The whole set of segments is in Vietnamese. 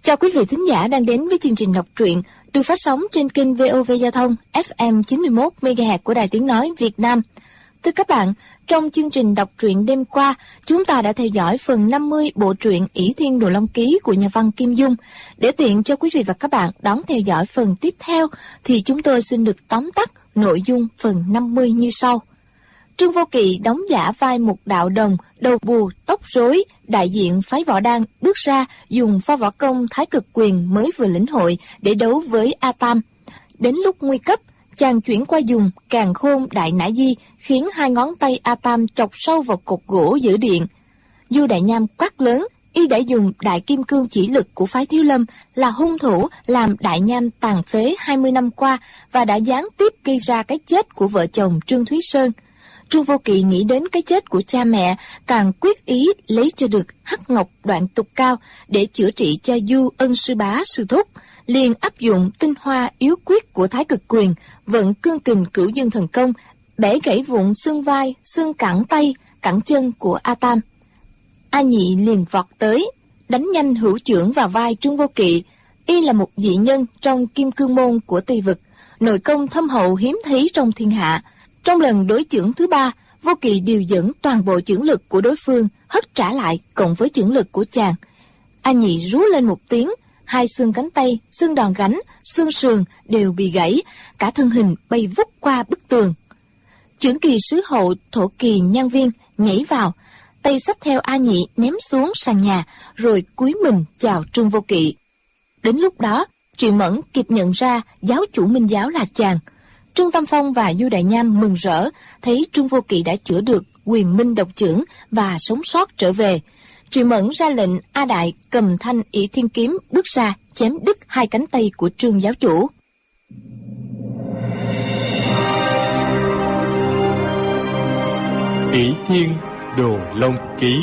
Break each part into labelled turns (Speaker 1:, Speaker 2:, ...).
Speaker 1: Chào quý vị thính giả đang đến với chương trình đọc truyện được phát sóng trên kênh VOV Giao thông FM 91 MHz của Đài Tiếng nói Việt Nam. Thưa các bạn, trong chương trình đọc truyện đêm qua, chúng ta đã theo dõi phần 50 bộ truyện Ỷ Thiên Đồ Long Ký của nhà văn Kim Dung. Để tiện cho quý vị và các bạn đón theo dõi phần tiếp theo thì chúng tôi xin được tóm tắt nội dung phần 50 như sau. Trương Vô Kỵ đóng giả vai một đạo đồng, đầu bù, tóc rối, đại diện phái Võ Đan bước ra dùng pho võ công Thái Cực Quyền mới vừa lĩnh hội để đấu với A Tam. Đến lúc nguy cấp, chàng chuyển qua dùng Càn Khôn Đại Nã Di khiến hai ngón tay A Tam chọc sâu vào cột gỗ giữa điện. Du Đại Nham quát lớn, y đã dùng Đại Kim Cương chỉ lực của phái Thiếu Lâm là hung thủ làm Đại Nham tàn phế 20 năm qua và đã gián tiếp gây ra cái chết của vợ chồng Trương Thúy Sơn. Trương Vô Kỵ nghĩ đến cái chết của cha mẹ, càng quyết ý lấy cho được hắc ngọc đoạn tục cao để chữa trị cho Du Ân sư bá sư thúc, liền áp dụng tinh hoa yếu quyết của Thái Cực Quyền, vận cương kình Cửu Dương thần công, bẻ gãy vụn xương vai, xương cẳng tay, cẳng chân của A Tam. A Nhị liền vọt tới, đánh nhanh hữu chưởng vào vai Trương Vô Kỵ. Y là một dị nhân trong Kim Cương môn của Tây vực, nội công thâm hậu hiếm thấy trong thiên hạ. Trong lần đối chưởng thứ ba, Vô Kỵ điều dẫn toàn bộ chưởng lực của đối phương hất trả lại cộng với chưởng lực của chàng. A Nhị rú lên một tiếng, hai xương cánh tay, xương đòn gánh, xương sườn đều bị gãy, cả thân hình bay vút qua bức tường. Chưởng kỳ sứ hậu Thổ Kỳ Nhan Viên nhảy vào, tay xách theo A Nhị ném xuống sàn nhà, rồi cúi mình chào Trương Vô Kỵ. Đến lúc đó, Triệu Mẫn kịp nhận ra giáo chủ Minh giáo là chàng. Trương Tam Phong và Du Đại Nham mừng rỡ, thấy Trương Vô Kỵ đã chữa được quyền minh độc chưởng và sống sót trở về. Triệu Mẫn ra lệnh A Đại cầm thanh Ỷ Thiên kiếm bước ra chém đứt hai cánh tay của Trương giáo chủ.
Speaker 2: Ỷ Thiên Đồ Long Ký.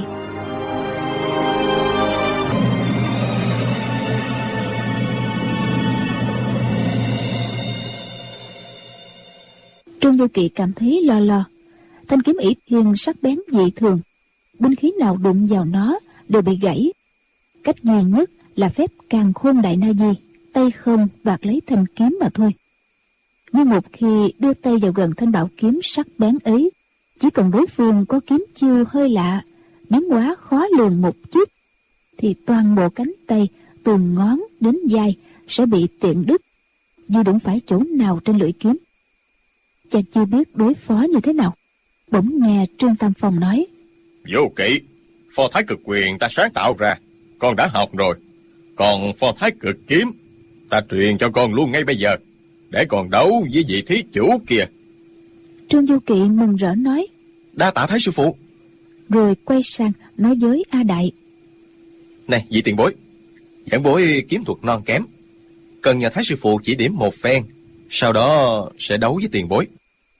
Speaker 3: Trương Vô Kỵ cảm thấy lo lo. Thanh kiếm Ỷ Thiên sắc bén dị thường, binh khí nào đụng vào nó đều bị gãy. Cách duy nhất là phép Càn Khôn Đại Na Di, tay không đoạt lấy thanh kiếm mà thôi. Nhưng một khi đưa tay vào gần thanh bảo kiếm sắc bén ấy, chỉ cần đối phương có kiếm chiêu hơi lạ, biến hóa khó lường một chút, thì toàn bộ cánh tay từ ngón đến vai sẽ bị tiện đứt, dù đụng phải chỗ nào trên lưỡi kiếm. Chàng chưa biết đối phó như thế nào, bỗng nghe Trương Tam Phong nói:
Speaker 4: Vô Kỵ, pho Thái Cực Quyền ta sáng tạo ra, con đã học rồi. Còn pho Thái Cực Kiếm, ta truyền cho con luôn ngay bây giờ, để còn đấu với vị thí chủ kia.
Speaker 3: Trương Vô Kỵ mừng rỡ nói:
Speaker 2: Đa tạ Thái sư phụ.
Speaker 3: Rồi quay sang nói với A Đại:
Speaker 2: Này vị tiền bối, giảng bối kiếm thuật non kém, cần nhờ Thái sư phụ chỉ điểm một phen, sau đó sẽ đấu với tiền bối.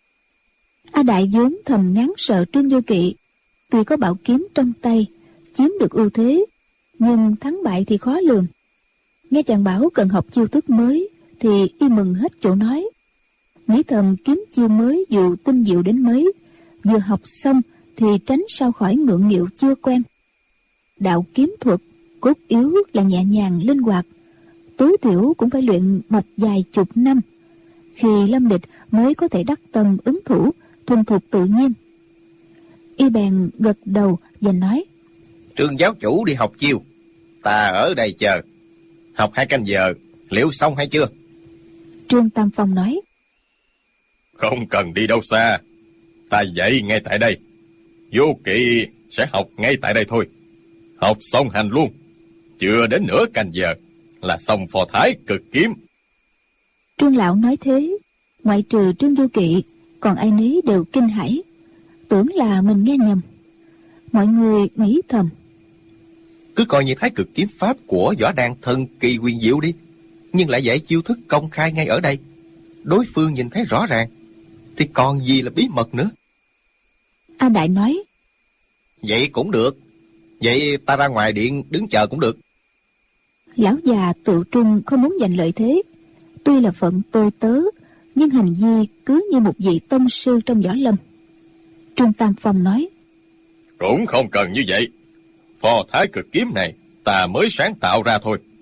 Speaker 3: A Đại vốn thầm ngán sợ Trương Vô Kỵ, tuy có bảo kiếm trong tay, chiếm được ưu thế, nhưng thắng bại thì khó lường. Nghe chàng bảo cần học chiêu thức mới, thì y mừng hết chỗ nói. Nghĩ thầm kiếm chiêu mới dù tinh diệu đến mấy, vừa học xong thì tránh sao khỏi ngượng nghịu chưa quen. Đạo kiếm thuật cốt yếu là nhẹ nhàng linh hoạt, tối thiểu cũng phải luyện một vài chục năm, khi lâm địch mới có thể đắc tâm ứng thủ, thuần thục tự nhiên. Y bèn gật đầu và nói:
Speaker 4: Trương giáo chủ đi học chiêu, ta ở đây chờ. Học 2 canh giờ, liệu xong hay chưa?
Speaker 3: Trương Tam Phong nói:
Speaker 4: Không cần đi đâu xa, ta dạy ngay tại đây. Vô Kỵ sẽ học ngay tại đây thôi. Học xong hành luôn, chưa đến nửa canh giờ là xong phò Thái Cực Kiếm.
Speaker 3: Trương lão nói thế, ngoại trừ Trương Vô Kỵ, còn ai nấy đều kinh hãi, tưởng là mình nghe nhầm. Mọi người nghĩ thầm:
Speaker 2: Cứ coi như Thái Cực kiếm pháp của Võ Đan thần kỳ huyền diệu đi, nhưng lại dạy chiêu thức công khai ngay ở đây, đối phương nhìn thấy rõ ràng, thì còn gì là bí mật nữa.
Speaker 3: A Đại nói:
Speaker 2: Vậy cũng được, vậy ta ra ngoài điện đứng chờ cũng được.
Speaker 3: Lão già tự trung không muốn giành lợi thế, tuy là phận tôi tớ, nhưng hành vi cứ như một vị tông sư trong võ lâm. Trương Tam Phong nói:
Speaker 4: Cũng không cần như vậy. Phò Thái Cực kiếm này ta mới sáng tạo ra thôi.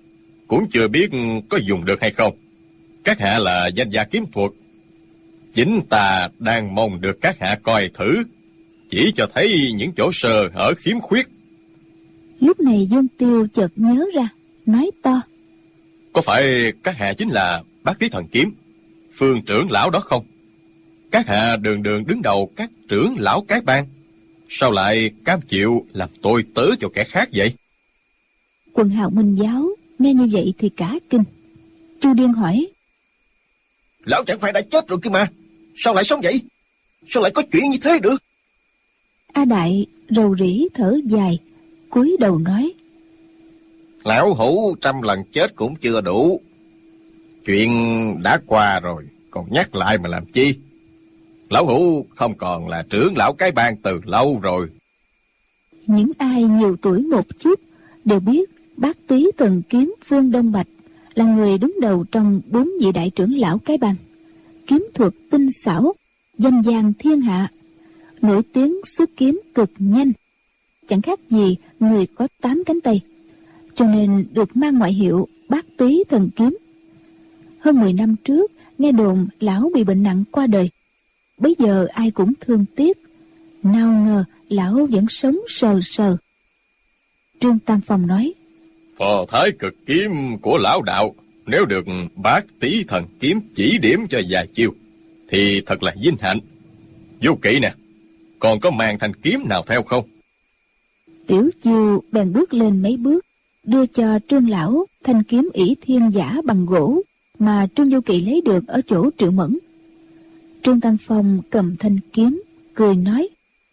Speaker 4: cũng chưa biết có dùng được hay không. Các hạ là danh gia kiếm thuật, chính ta đang mong được các hạ coi thử, chỉ cho thấy những chỗ sơ hở khiếm khuyết.
Speaker 3: Lúc này Dương Tiêu chợt nhớ ra, nói to:
Speaker 4: Có phải các hạ chính là Bát Tí Thần Kiếm, Phương trưởng lão đó không? Các hạ đường đường đứng đầu các trưởng lão cái bang, sao lại cam chịu làm tôi tớ cho kẻ khác vậy?
Speaker 3: Quần hào Minh giáo nghe như vậy thì cả kinh. Chu Điên hỏi:
Speaker 2: Lão chẳng phải đã chết rồi kia mà, sao lại sống vậy? Sao lại có chuyện như thế được?
Speaker 3: A Đại rầu rĩ thở dài, cúi đầu nói:
Speaker 2: Lão hủ 100 lần chết cũng chưa đủ. Chuyện đã qua rồi, còn nhắc lại mà làm chi? Lão hủ không còn là trưởng lão cái bang từ lâu rồi.
Speaker 3: Những ai nhiều tuổi một chút đều biết Bát Tí Thần Kiếm Phương Đông Bạch là người đứng đầu trong 4 vị đại trưởng lão cái bang, kiếm thuật tinh xảo, danh vang thiên hạ, nổi tiếng xuất kiếm cực nhanh, chẳng khác gì người có 8 cánh tay, cho nên được mang ngoại hiệu Bát Tí Thần Kiếm. Hơn 10 năm trước, nghe đồn lão bị bệnh nặng qua đời. Bấy giờ ai cũng thương tiếc, nào ngờ lão vẫn sống sờ sờ. Trương Tam Phong nói:
Speaker 4: Phò Thái Cực Kiếm của lão đạo, nếu được Bát Tí Thần Kiếm chỉ điểm cho vài chiêu, thì thật là vinh hạnh. Vô Kỵ nè, còn có mang thanh kiếm nào theo không?
Speaker 3: Tiểu Chiêu bèn bước lên mấy bước, đưa cho Trương lão thanh kiếm ỷ thiên giả bằng gỗ mà Trương Vô Kỵ lấy được ở chỗ Triệu Mẫn. Trương Tam Phong cầm thanh kiếm, cười nói: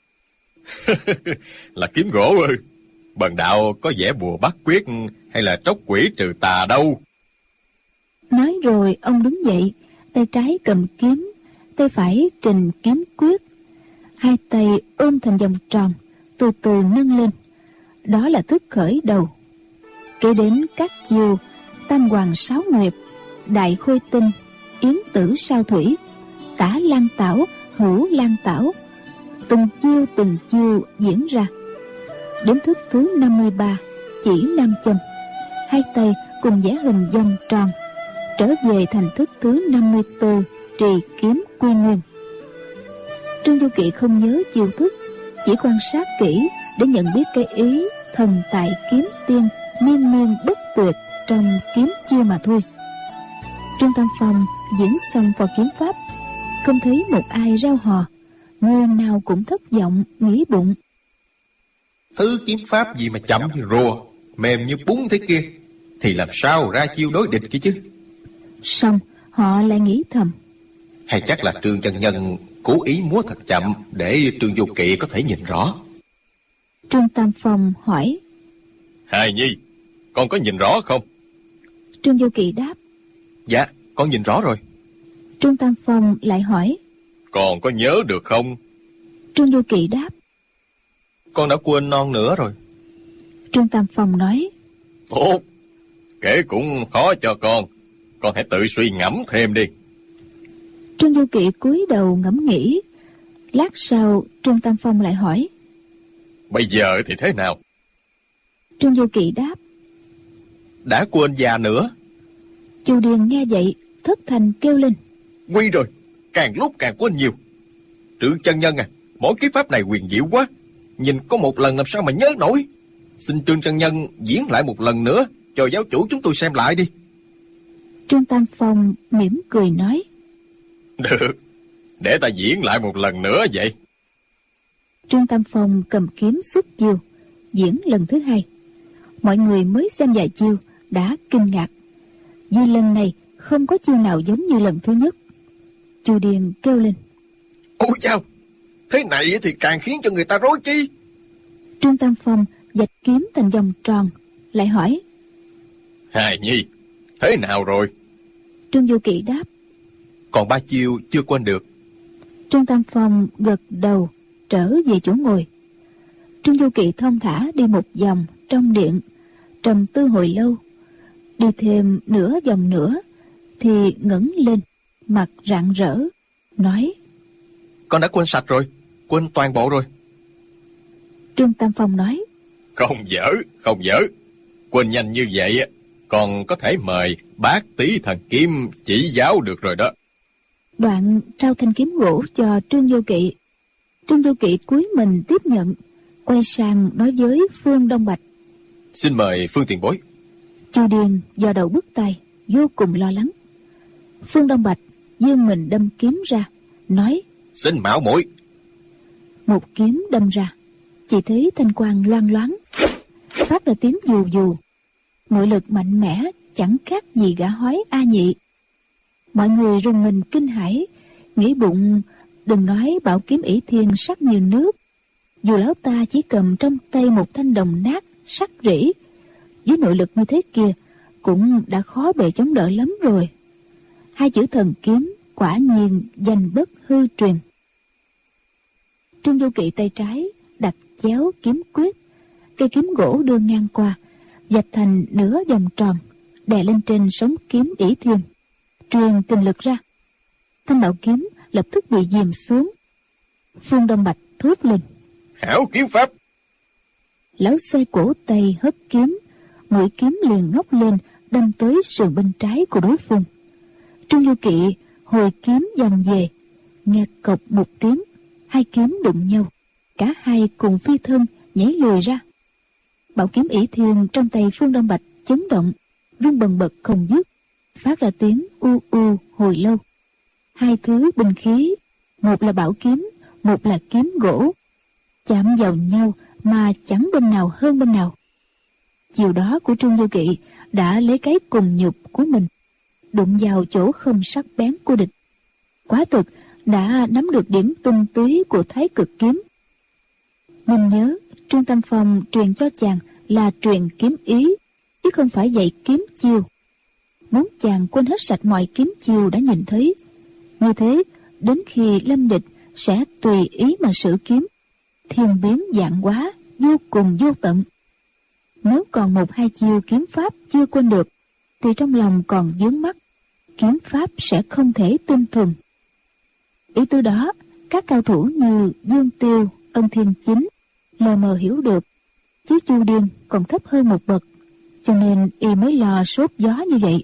Speaker 4: Là kiếm gỗ ư? Bần đạo có vẽ bùa bắt quyết hay là tróc quỷ trừ tà đâu.
Speaker 3: Nói rồi ông đứng dậy, tay trái cầm kiếm, tay phải trình kiếm quyết, hai tay ôm thành vòng tròn, từ từ nâng lên. Đó là thức khởi đầu. Rồi đến các chiêu Tam Hoàng Sáu Nguyệt, Đại Khôi Tinh, Yến Tử Sao Thủy, Tả Lan Tảo, Hữu Lan Tảo, từng chiêu diễn ra. Đến thức thứ 53, chỉ nam châm, hai tay cùng vẽ hình vòng tròn, trở về thành thức thứ 54, trì kiếm quy nguyên. Trương Du Kỵ không nhớ chiêu thức, chỉ quan sát kỹ để nhận biết cái ý thần tại kiếm tiên miên miên bất tuyệt trong kiếm chiêu mà thôi. Trương Tam Phong diễn xong vào kiếm pháp, không thấy một ai rao hò, người nào cũng thất vọng nghĩ bụng:
Speaker 2: Thứ kiếm pháp gì mà chậm như rùa, mềm như bún thế kia, thì làm sao ra chiêu đối địch kia chứ?
Speaker 3: Xong họ lại nghĩ thầm:
Speaker 2: Hay chắc là Trương chân nhân cố ý múa thật chậm để Trương Vô Kỵ có thể nhìn rõ.
Speaker 3: Trương Tam Phong hỏi:
Speaker 4: Hài Nhi, con có nhìn rõ không?
Speaker 3: Trương Vô Kỵ đáp:
Speaker 2: Dạ, con nhìn rõ rồi.
Speaker 3: Trương Tam Phong lại hỏi:
Speaker 4: Còn có nhớ được không?
Speaker 3: Trương Vô Kỵ đáp:
Speaker 2: Con đã quên non nữa rồi.
Speaker 3: Trương Tam Phong nói:
Speaker 4: Tốt, kể cũng khó cho con hãy tự suy ngẫm thêm đi.
Speaker 3: Trương Du Kỵ cúi đầu ngẫm nghĩ. Lát sau Trương Tam Phong lại hỏi:
Speaker 4: Bây giờ thì thế nào?
Speaker 3: Trương Du Kỵ đáp:
Speaker 2: Đã quên già nữa.
Speaker 3: Chu Điền nghe vậy thất thanh kêu lên:
Speaker 2: Nguy rồi, càng lúc càng quên nhiều. Trương chân nhân à, mỗi kiếm pháp này huyền diệu quá, nhìn có một lần làm sao mà nhớ nổi. Xin Trương chân nhân diễn lại một lần nữa cho giáo chủ chúng tôi xem lại đi.
Speaker 3: Trương Tam Phong mỉm cười nói:
Speaker 4: Được, để ta diễn lại một lần nữa vậy.
Speaker 3: Trương Tam Phong cầm kiếm xuất chiêu, diễn lần thứ hai. Mọi người mới xem vài chiêu đã kinh ngạc, vì lần này không có chiêu nào giống như lần thứ nhất. Chu Điền kêu lên:
Speaker 2: Ôi chao, thế này thì càng khiến cho người ta rối chi.
Speaker 3: Trương Tam Phong vạch kiếm thành vòng tròn, lại hỏi:
Speaker 4: Hài Nhi, thế nào rồi?
Speaker 3: Trương Du Kỵ đáp:
Speaker 2: Còn 3 chiêu chưa quên được.
Speaker 3: Trương Tam Phong gật đầu, trở về chỗ ngồi. Trương Du Kỵ thong thả đi một vòng trong điện, trầm tư hồi lâu. Đi thêm nửa vòng nữa thì ngẩng lên, mặt rạng rỡ, nói:
Speaker 2: Con đã quên sạch rồi, quên toàn bộ rồi.
Speaker 3: Trương Tam Phong nói:
Speaker 4: Không dở, quên nhanh như vậy Còn có thể mời Bát Tý Thần Kiếm chỉ giáo được rồi đó.
Speaker 3: Đoạn trao thanh kiếm gỗ cho Trương Vô Kỵ. Trương Vô Kỵ cúi mình tiếp nhận, quay sang nói với Phương Đông Bạch:
Speaker 4: Xin mời Phương tiền bối.
Speaker 3: Chu Điền do đầu bứt tai, vô cùng lo lắng. Phương Đông Bạch giương mình đâm kiếm ra, nói:
Speaker 2: Xin mạo muội.
Speaker 3: Một kiếm đâm ra, chỉ thấy thanh quang loang loáng, phát ra tiếng dù dù. Nội lực mạnh mẽ, chẳng khác gì gã hói A Nhị. Mọi người rùng mình kinh hãi, nghĩ bụng đừng nói bảo kiếm ỷ thiên sắc như nước, dù lão ta chỉ cầm trong tay một thanh đồng nát sắc rỉ, với nội lực như thế kia cũng đã khó bề chống đỡ lắm rồi. Hai chữ thần kiếm quả nhiên danh bất hư truyền. Trương Vô Kỵ tay trái đặt chéo kiếm quyết, cây kiếm gỗ đưa ngang qua, vạch thành nửa vòng tròn, đè lên trên sống kiếm ỷ thiên, truyền kinh lực ra. Thanh bảo kiếm lập tức bị dìm xuống. Phương Đông Bạch thốt lên:
Speaker 2: Hảo kiếm pháp.
Speaker 3: Lão xoay cổ tay hất kiếm, mũi kiếm liền ngóc lên, đâm tới sườn bên trái của đối phương. Trương Vô Kỵ hồi kiếm vòng về, nghe cộc một tiếng, hai kiếm đụng nhau, cả hai cùng phi thân nhảy lùi ra. Bảo kiếm ỷ thiên trong tay Phương Đông Bạch chấn động, rung bần bật không dứt, phát ra tiếng u u hồi lâu. Hai thứ binh khí, một là bảo kiếm, một là kiếm gỗ, chạm vào nhau mà chẳng bên nào hơn bên nào. Chiều đó của Trương Vô Kỵ đã lấy cái cùng nhục của mình đụng vào chỗ không sắc bén của địch, quả thực đã nắm được điểm tinh túy của Thái Cực kiếm. Nên nhớ Trương Tam Phong truyền cho chàng là truyền kiếm ý, chứ không phải dạy kiếm chiêu. Muốn chàng quên hết sạch mọi kiếm chiêu đã nhìn thấy, như thế đến khi lâm địch sẽ tùy ý mà sử kiếm, thiên biến vạn hóa, vô cùng vô tận. Nếu còn một hai chiêu kiếm pháp chưa quên được, thì trong lòng còn vướng mắc, kiếm pháp sẽ không thể tinh thuần. Ý từ đó, các cao thủ như Dương Tiêu, Ân Thiên Chính lờ mờ hiểu được, chứ Chu Điên còn thấp hơn một bậc, cho nên y mới lo sốt gió như vậy.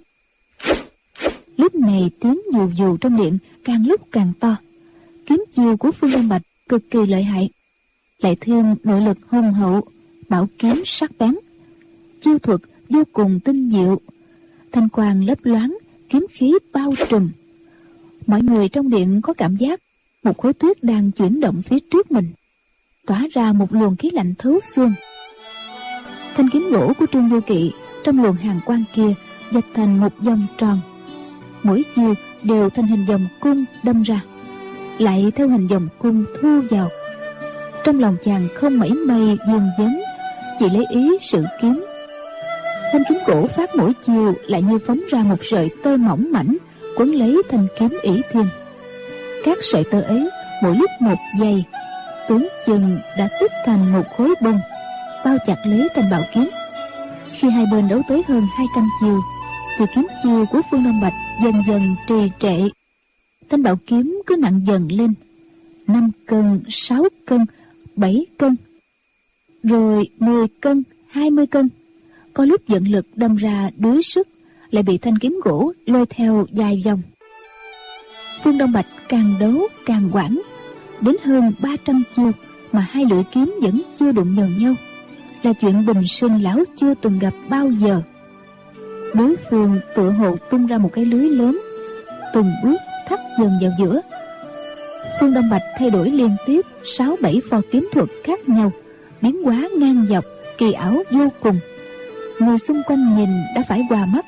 Speaker 3: Lúc này tiếng dù dù trong điện càng lúc càng to. Kiếm chiêu của Phương Đông Bạch cực kỳ lợi hại, lại thêm nội lực hùng hậu, bảo kiếm sắc bén, chiêu thuật vô cùng tinh diệu, thanh quang lấp loáng, kiếm khí bao trùm. Mọi người trong điện có cảm giác một khối tuyết đang chuyển động phía trước mình, tỏa ra một luồng khí lạnh thấu xương. Thanh kiếm gỗ của Trương Vô Kỵ trong luồng hàn quang kia vạch thành một vòng tròn, mỗi chiều đều thành hình vòng cung đâm ra, lại theo hình vòng cung thu vào. Trong lòng chàng không mảy may vương vấn, chỉ lấy ý sử kiếm. Thanh kiếm gỗ phát mỗi chiều lại như phóng ra một sợi tơ mỏng mảnh quấn lấy thanh kiếm ỷ thiên. Các sợi tơ ấy mỗi lúc một dày, tưởng chừng đã tích thành một khối bông, bao chặt lấy thanh bảo kiếm. Khi hai bên đấu tới hơn 200 chiều, thì kiếm chiêu của Phương Đông Bạch dần dần trì trệ. Thanh bảo kiếm cứ nặng dần lên, 5 cân, 6 cân, 7 cân, rồi 10 cân, 20 cân. Có lúc dẫn lực đâm ra đuối sức, lại bị thanh kiếm gỗ lôi theo dài vòng. Phương Đông Bạch càng đấu càng quảng, đến hơn 300 chiêu mà hai lưỡi kiếm vẫn chưa đụng vào nhau, là chuyện bình sinh lão chưa từng gặp bao giờ. Đối phương tựa hồ tung ra một cái lưới lớn, từng bước thắt dần vào giữa. Phương Đông Bạch thay đổi liên tiếp 6-7 pho kiếm thuật khác nhau, biến hóa ngang dọc, kỳ ảo vô cùng. Người xung quanh nhìn đã phải hoa mắt.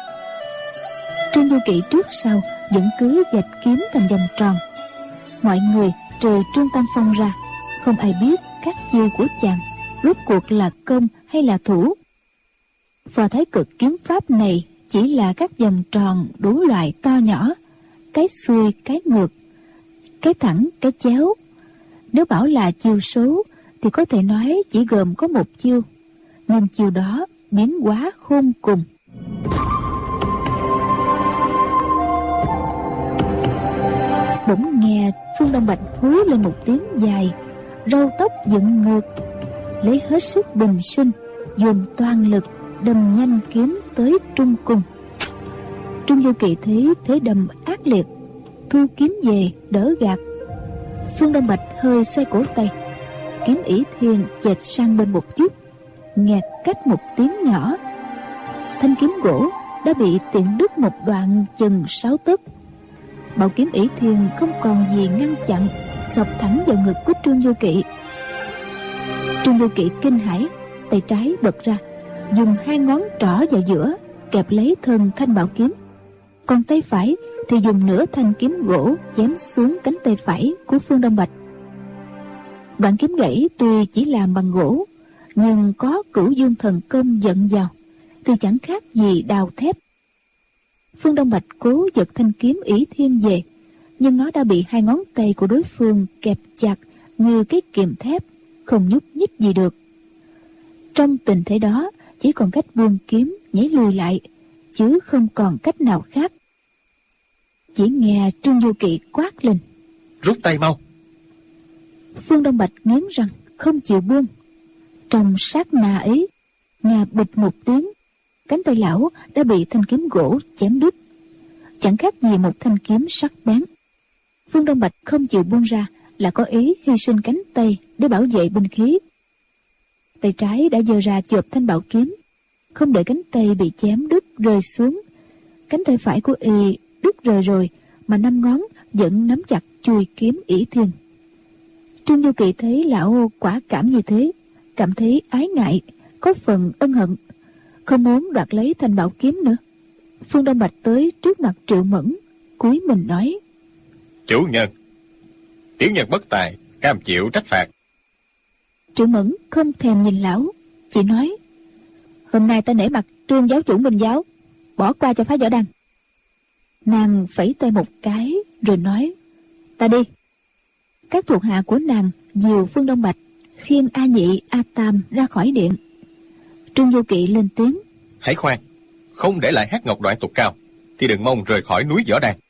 Speaker 3: Trương Vô Kỵ trước sau vẫn cứ vạch kiếm thành vòng tròn. Mọi người trừ Trương Tam Phong ra, không ai biết các chiêu của chàng rốt cuộc là công hay là thủ. Phò Thái Cực kiếm pháp này chỉ là các vòng tròn đủ loại to nhỏ, cái xuôi cái ngược, cái thẳng cái chéo. Nếu bảo là chiêu số thì có thể nói chỉ gồm có một chiêu, nhưng chiêu đó biến hóa khôn cùng. Bỗng nghe Phương Đông Bạch hú lên một tiếng dài, râu tóc dựng ngược, lấy hết sức bình sinh, dồn toàn lực đâm nhanh kiếm tới trung cung. Trương Du Kỵ thấy thế đâm ác liệt, thu kiếm về đỡ gạt. Phương Đông Bạch hơi xoay cổ tay, kiếm ỷ thiên chệch sang bên một chút, nghẹt cách một tiếng nhỏ. Thanh kiếm gỗ đã bị tiện đứt một đoạn chừng 6 tấc. Bảo kiếm ỷ thiên không còn gì ngăn chặn, xộc thẳng vào ngực của Trương Du Kỵ. Trương Du Kỵ kinh hãi, tay trái bật ra, dùng 2 ngón trỏ vào giữa kẹp lấy thân thanh bảo kiếm, còn tay phải thì dùng nửa thanh kiếm gỗ chém xuống cánh tay phải của Phương Đông Bạch. Đoạn kiếm gãy tuy chỉ làm bằng gỗ, nhưng có Cửu Dương thần công dẫn vào thì chẳng khác gì đào thép. Phương Đông Bạch cố giật thanh kiếm ỷ thiên về, nhưng nó đã bị 2 ngón tay của đối phương kẹp chặt như cái kìm thép, không nhúc nhích gì được. Trong tình thế đó, chỉ còn cách buông kiếm nhảy lùi lại, chứ không còn cách nào khác. Chỉ nghe Trương Du Kỵ quát lên:
Speaker 4: Rút tay mau!
Speaker 3: Phương Đông Bạch nghiến răng không chịu buông. Trong sát na ấy, nghe bịch một tiếng, cánh tay lão đã bị thanh kiếm gỗ chém đứt, chẳng khác gì một thanh kiếm sắc bén. Phương Đông Bạch không chịu buông ra là có ý hy sinh cánh tay để bảo vệ binh khí. Tay trái đã giơ ra chộp thanh bảo kiếm, không để cánh tay bị chém đứt rơi xuống. Cánh tay phải của y đứt rời rồi, mà 5 ngón vẫn nắm chặt chuôi kiếm ỷ thiên. Trương Du Kỵ thấy lão quả cảm như thế, cảm thấy ái ngại, có phần ân hận, không muốn đoạt lấy thanh bảo kiếm nữa. Phương Đông Bạch tới trước mặt Triệu Mẫn, cúi mình nói:
Speaker 4: Chủ nhân, tiểu nhân bất tài, cam chịu trách phạt.
Speaker 3: Triệu Mẫn không thèm nhìn lão, chỉ nói: Hôm nay ta nể mặt Trương giáo chủ Minh giáo, bỏ qua cho phái Võ Đăng. Nàng phẩy tay một cái rồi nói: Ta đi. Các thuộc hạ của nàng dìu Phương Đông Bạch, khiêng A Nhị, A Tam ra khỏi điện. Trương Du Kỵ lên tiếng:
Speaker 4: Hãy khoan, không để lại hát ngọc đoạn tục cao thì đừng mong rời khỏi núi Võ Đăng.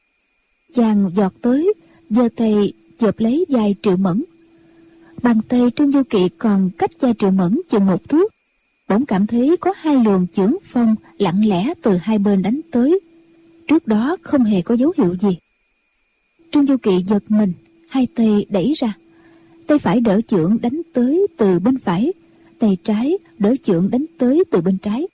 Speaker 3: Chàng giọt tới, giơ tay chộp lấy vai Triệu Mẫn. Bàn tay Trương Du Kỵ còn cách vai Triệu Mẫn chừng 1 thước, bỗng cảm thấy có 2 luồng chưởng phong lặng lẽ từ hai bên đánh tới. Trước đó không hề có dấu hiệu gì. Trương Du Kỵ giật mình, 2 tay đẩy ra, tay phải đỡ chưởng đánh tới từ bên phải, tay trái đỡ chưởng đánh tới từ bên trái.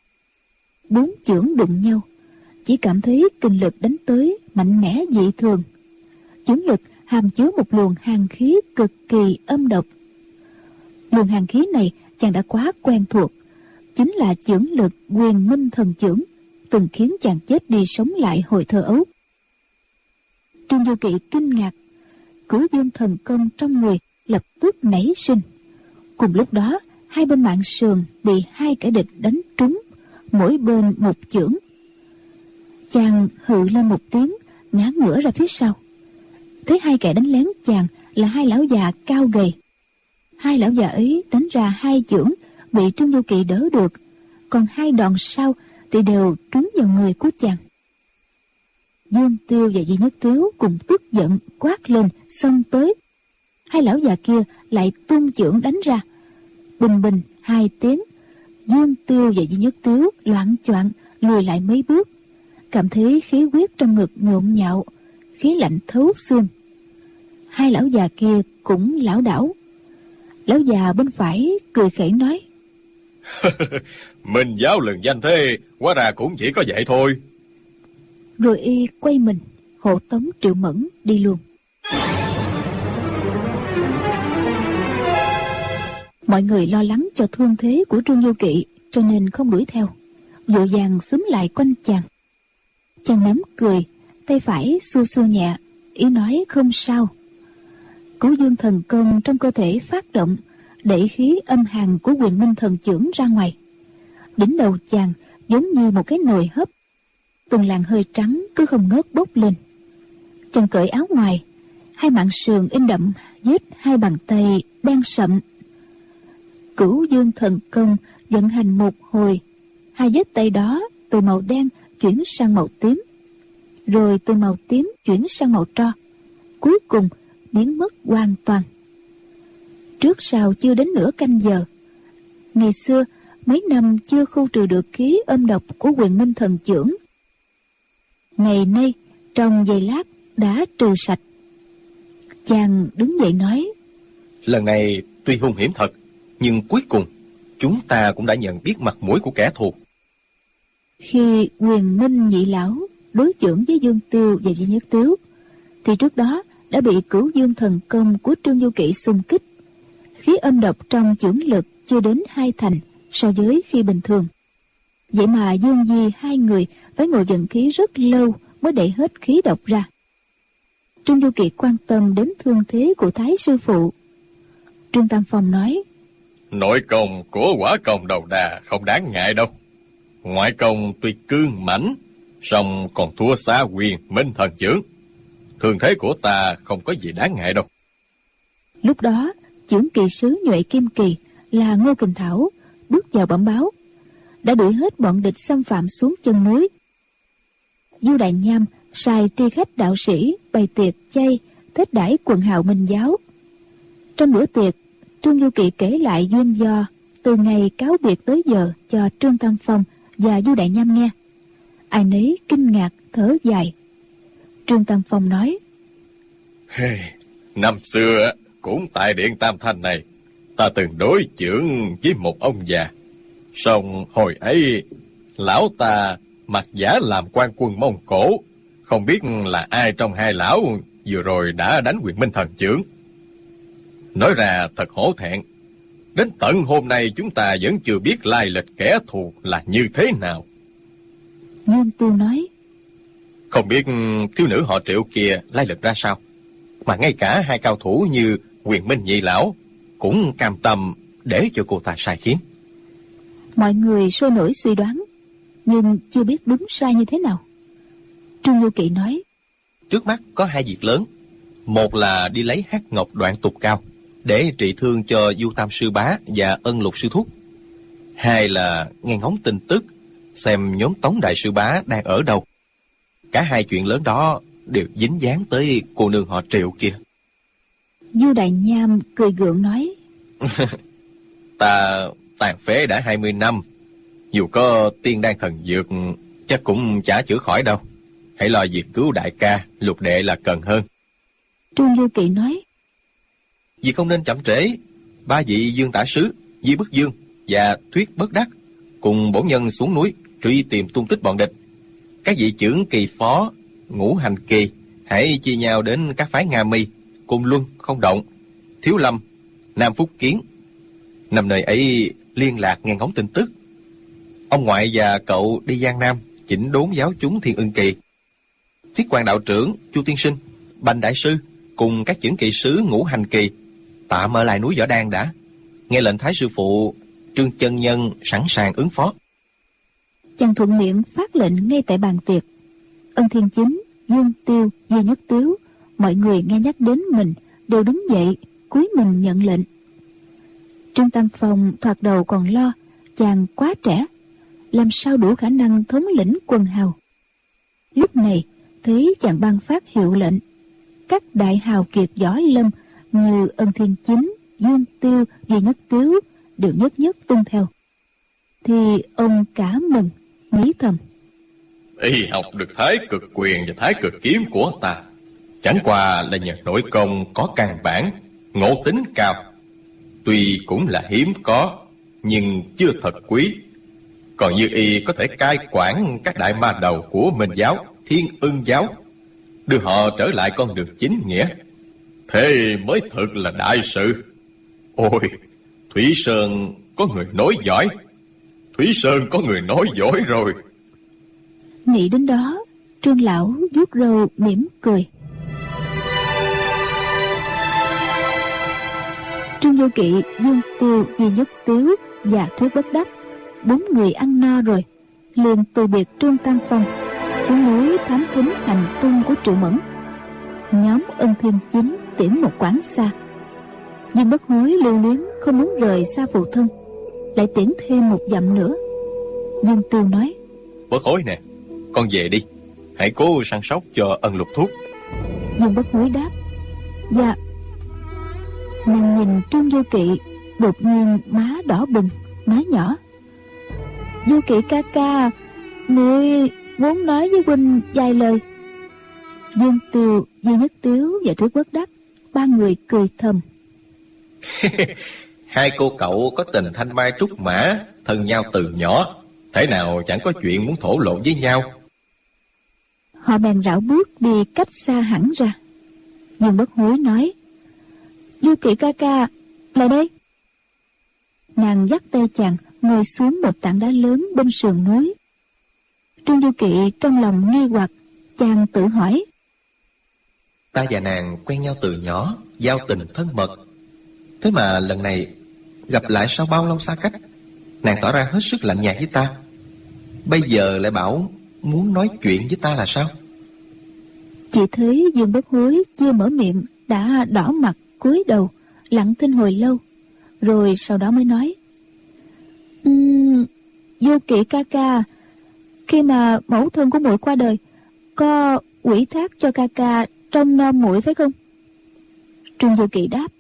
Speaker 3: 4 chưởng đụng nhau, chỉ cảm thấy kình lực đánh tới mạnh mẽ dị thường. Chưởng lực hàm chứa một luồng hàn khí cực kỳ âm độc. Luồng hàn khí này chàng đã quá quen thuộc, chính là chưởng lực Quyền Minh thần chưởng, từng khiến chàng chết đi sống lại hồi thơ ấu. Trương Du Kỵ kinh ngạc, Cửu Dương thần công trong người lập tức nảy sinh. Cùng lúc đó, 2 bên mạn sườn bị 2 kẻ địch đánh trúng, mỗi bên 1 chưởng. Chàng hự lên một tiếng, ngã ngửa ra phía sau. Thấy 2 kẻ đánh lén chàng là 2 lão già cao gầy. 2 lão già ấy đánh ra 2 chưởng, bị Trương Du Kỵ đỡ được, còn 2 đòn sau thì đều trúng vào người của chàng. Dương Tiêu và Duy Nhất Tiếu cùng tức giận quát lên xông tới. 2 lão già kia lại tung chưởng đánh ra. Bình bình 2 tiếng, Dương Tiêu và Duy Nhất Tiếu loạng choạng lùi lại mấy bước, cảm thấy khí huyết trong ngực nhộn nhạo, khí lạnh thấu xương. 2 lão già kia cũng lảo đảo. Lão già bên phải cười khẩy nói:
Speaker 4: Minh giáo lừng danh thế, hóa ra cũng chỉ có vậy thôi.
Speaker 3: Rồi y quay mình hộ tống Triệu Mẫn đi luôn. Mọi người lo lắng cho thương thế của Trương Du Kỵ, cho nên không đuổi theo, vội vàng xúm lại quanh chàng. Chàng mỉm cười, tay phải xua xua nhẹ, ý nói không sao. Cửu Dương thần công trong cơ thể phát động, đẩy khí âm hàn của Quyền Minh thần chưởng ra ngoài. Đỉnh đầu chàng giống như một cái nồi hấp, từng làn hơi trắng cứ không ngớt bốc lên. Chàng cởi áo ngoài, 2 mạn sườn in đậm vết 2 bàn tay đen sậm. Cửu Dương thần công vận hành một hồi, 2 vết tay đó từ màu đen chuyển sang màu tím, rồi từ màu tím chuyển sang màu tro, cuối cùng biến mất hoàn toàn. Trước sau chưa đến nửa canh giờ. Ngày xưa mấy năm chưa khu trừ được khí âm độc của Quyền Minh Thần Chưởng. Ngày nay trong giây lát đã trừ sạch. Chàng đứng dậy nói:
Speaker 4: Lần này tuy hung hiểm thật, nhưng cuối cùng chúng ta cũng đã nhận biết mặt mũi của kẻ thù.
Speaker 3: Khi Quyền Minh nhị lão đối chưởng với Dương Tiêu và Duy Nhất Tiếu, thì trước đó đã bị Cửu Dương thần công của Trương Du Kỵ xung kích. Khí âm độc trong chưởng lực chưa đến 2 thành so với khi bình thường. Vậy mà Dương Di hai người phải ngồi vận khí rất lâu mới đẩy hết khí độc ra. Trương Du Kỵ quan tâm đến thương thế của Thái sư phụ. Trương Tam Phong nói:
Speaker 4: Nội công của Quả Công Đầu Đà không đáng ngại đâu. Ngoại công tuy cương mãnh, song còn thua xa Quyền Minh Thần Chưởng. Thương thế của ta không có gì đáng ngại đâu.
Speaker 3: Lúc đó chưởng kỳ sứ Nhuệ Kim Kỳ là Ngô Kình Thảo bước vào bẩm báo đã đuổi hết bọn địch xâm phạm xuống chân núi. Du Đại Nham sai tri khách đạo sĩ bày tiệc chay thết đãi quần hào Minh giáo. Trong bữa tiệc, Trương Du Kỵ kể lại duyên do từ ngày cáo biệt tới giờ cho Trương Tam Phong và Du Đại Nham nghe. Ai nấy kinh ngạc thở dài. Trương Tam Phong nói:
Speaker 4: Năm xưa cũng tại điện Tam Thanh này, ta từng đối chưởng với một ông già. Song hồi ấy lão ta mặc giả làm quan quân Mông Cổ, không biết là ai trong hai lão vừa rồi đã đánh Quyền Minh Thần Chưởng. Nói ra thật hổ thẹn, đến tận hôm nay chúng ta vẫn chưa biết lai lịch kẻ thù là như thế nào.
Speaker 3: Dương Tiêu nói:
Speaker 4: Không biết thiếu nữ họ Triệu kia lai lịch ra sao, mà ngay cả hai cao thủ như Quyền Minh nhị lão cũng cam tâm để cho cô ta sai khiến.
Speaker 3: Mọi người sôi nổi suy đoán, nhưng chưa biết đúng sai như thế nào. Trương Du Kỵ nói:
Speaker 2: Trước mắt có hai việc lớn. Một là đi lấy hắc ngọc đoạn tục cao để trị thương cho Du Tam sư bá và Ân Lục sư thúc. Hai là nghe ngóng tin tức, xem nhóm Tống đại sư bá đang ở đâu. Cả hai chuyện lớn đó đều dính dáng tới cô nương họ Triệu kia.
Speaker 3: Du Đại Nham cười gượng nói:
Speaker 2: Ta tàn phế đã 20 năm, dù có tiên đan thần dược chắc cũng chả chữa khỏi đâu. Hãy lo việc cứu đại ca Lục đệ là cần hơn.
Speaker 3: Trương Du Kỵ nói:
Speaker 2: Vì không nên chậm trễ. Ba vị Dương tả sứ Di Bức Dương và Thuyết Bất Đắc cùng bổn nhân xuống núi truy tìm tung tích bọn địch. Các vị chưởng kỳ phó, Ngũ Hành Kỳ hãy chia nhau đến các phái Nga Mi, Côn Luân, Không Động, Thiếu Lâm, Nam Phúc Kiến. Năm nơi ấy liên lạc nghe ngóng tin tức. Ông ngoại và cậu đi Giang Nam chỉnh đốn giáo chúng Thiên Ưng Kỳ. Thiết quan đạo trưởng Chu Tiên Sinh, Bành đại sư cùng các chưởng kỳ sứ Ngũ Hành Kỳ tạm ở lại núi Võ Đan đã. Nghe lệnh Thái sư phụ, Trương chân nhân sẵn sàng ứng phó.
Speaker 3: Chàng thuận miệng phát lệnh ngay tại bàn tiệc. Ân Thiên Chính, Dương Tiêu, Duy Nhất Tiếu, mọi người nghe nhắc đến mình đều đứng dậy cúi mình nhận lệnh. Trương Tam Phong thoạt đầu còn lo chàng quá trẻ, làm sao đủ khả năng thống lĩnh quần hào. Lúc này thấy chàng ban phát hiệu lệnh, các đại hào kiệt võ lâm như Ân Thiên Chính, Dương Tiêu, Duy Nhất Tiếu đều nhất nhất tuân theo, thì ông cả mừng, nghĩ thầm:
Speaker 4: Y học được Thái Cực Quyền và Thái Cực Kiếm của ta, chẳng qua là nhờ nội công có căn bản, ngộ tính cao. Tuy cũng là hiếm có, nhưng chưa thật quý. Còn như y có thể cai quản các đại ma đầu của Minh giáo, Thiên Ưng giáo, đưa họ trở lại con đường chính nghĩa, thế mới thực là đại sự. Ôi, Thủy Sơn có người nói giỏi. Thủy Sơn có người nói giỏi rồi.
Speaker 3: Nghĩ đến đó, Trương lão vuốt râu mỉm cười. Trương Du Kỵ, Dương Tiêu, Duy Nhất Tiếu và Thuyết Bất Đắc, 4 người ăn no rồi, liền từ biệt Trương Tam Phong xuống núi thám thính hành tung của Triệu Mẫn. Nhóm Ân Thiên Chính tiễn một quãng xa. Dương Bất Hối lưu luyến không muốn rời xa phụ thân, lại tiễn thêm một dặm nữa. Dương Tiêu nói:
Speaker 2: Bất Hối nè, con về đi, hãy cố săn sóc cho Ân Lục thúc.
Speaker 3: Dương Bất Hối đáp: Dạ. Nàng nhìn Trương Du Kỵ, đột nhiên má đỏ bừng, nói nhỏ: Du Kỵ ca ca, muội muốn nói với huynh vài lời. Dương Tiêu, Dương Nhất Tiếu và Thúy Quốc Đắc, ba người cười thầm.
Speaker 2: Hai cô cậu có tình thanh mai trúc mã, thân nhau từ nhỏ, thế nào chẳng có chuyện muốn thổ lộ với nhau.
Speaker 3: Họ bèn rảo bước đi cách xa hẳn ra. Dương Bất Hối nói: Du Kỵ ca ca, lại đây. Nàng dắt tay chàng ngồi xuống một tảng đá lớn bên sườn núi. Trương Du Kỵ trong lòng nghi hoặc, chàng tự hỏi:
Speaker 2: Ta và nàng quen nhau từ nhỏ, giao tình thân mật, thế mà lần này gặp lại sau bao lâu xa cách, nàng tỏ ra hết sức lạnh nhạt với ta. Bây giờ lại bảo muốn nói chuyện với ta là sao?
Speaker 3: Chỉ thấy Dương Bất Hối chưa mở miệng đã đỏ mặt cúi đầu, lặng thinh hồi lâu, rồi sau đó mới nói: Du Kỵ ca ca, khi mà mẫu thân của muội qua đời, có ủy thác cho ca ca trông nom muội phải không? Trương Du Kỵ đáp: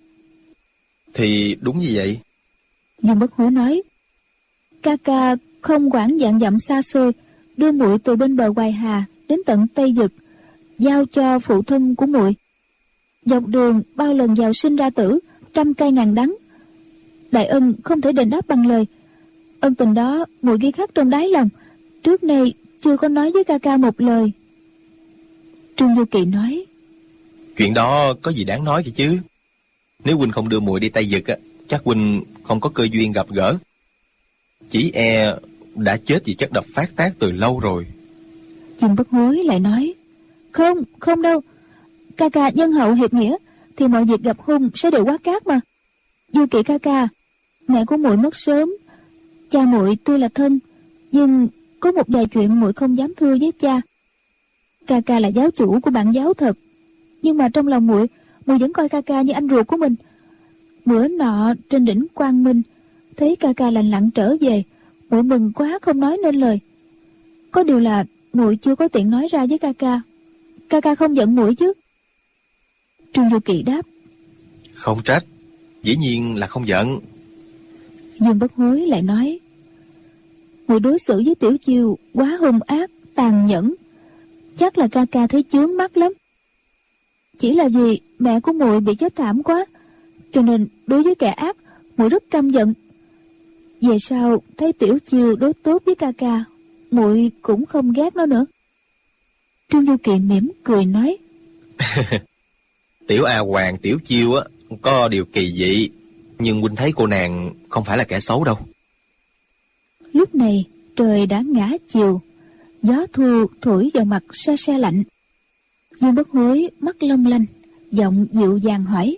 Speaker 2: Thì đúng như vậy.
Speaker 3: Dương Bất Hối nói: Ca ca không quản vạn dặm xa xôi, đưa muội từ bên bờ Hoài Hà đến tận Tây Dực, giao cho phụ thân của muội. Dọc đường bao lần giàu sinh ra tử, trăm cay ngàn đắng, đại ân không thể đền đáp bằng lời. Ân tình đó muội ghi khắc trong đáy lòng, trước nay chưa có nói với ca ca một lời. Trương Du Kỵ nói:
Speaker 2: Chuyện đó có gì đáng nói vậy chứ? Nếu huynh không đưa muội đi Tây Dực, chắc huynh không có cơ duyên gặp gỡ. Chỉ e đã chết vì chất độc phát tác từ lâu rồi.
Speaker 3: Dương Bất Hối lại nói: Không đâu, ca ca nhân hậu hiệp nghĩa, thì mọi việc gặp hung sẽ đều quá cát mà. Du Kỵ ca ca, mẹ của muội mất sớm, cha muội tuy là thân, nhưng có một vài chuyện muội không dám thưa với cha. Ca ca là giáo chủ của bản giáo thật, nhưng mà trong lòng muội vẫn coi ca ca như anh ruột của mình. Bữa nọ trên đỉnh Quang Minh, thấy ca ca lành lặn trở về, muội mừng quá không nói nên lời. Có điều là muội chưa có tiện nói ra với ca ca. Ca ca không giận muội chứ? Trương Du Kỵ đáp:
Speaker 2: Không trách, dĩ nhiên là không giận.
Speaker 3: Dương Bất Hối lại nói: Muội đối xử với Tiểu Chiêu quá hung ác, tàn nhẫn, chắc là ca ca thấy chướng mắt lắm. Chỉ là vì mẹ của muội bị chết thảm quá, cho nên đối với kẻ ác muội rất căm giận. Về sau thấy Tiểu Chiêu đối tốt với ca ca, muội cũng không ghét nó nữa. Trương Du Kỵ mỉm cười nói:
Speaker 2: Tiểu A Hoàng Tiểu Chiêu có điều kỳ dị, nhưng huynh thấy cô nàng không phải là kẻ xấu đâu.
Speaker 3: Lúc này trời đã ngã chiều, gió thu thổi vào mặt se se lạnh. Dương Bất Hối mắt long lanh, giọng dịu dàng hỏi: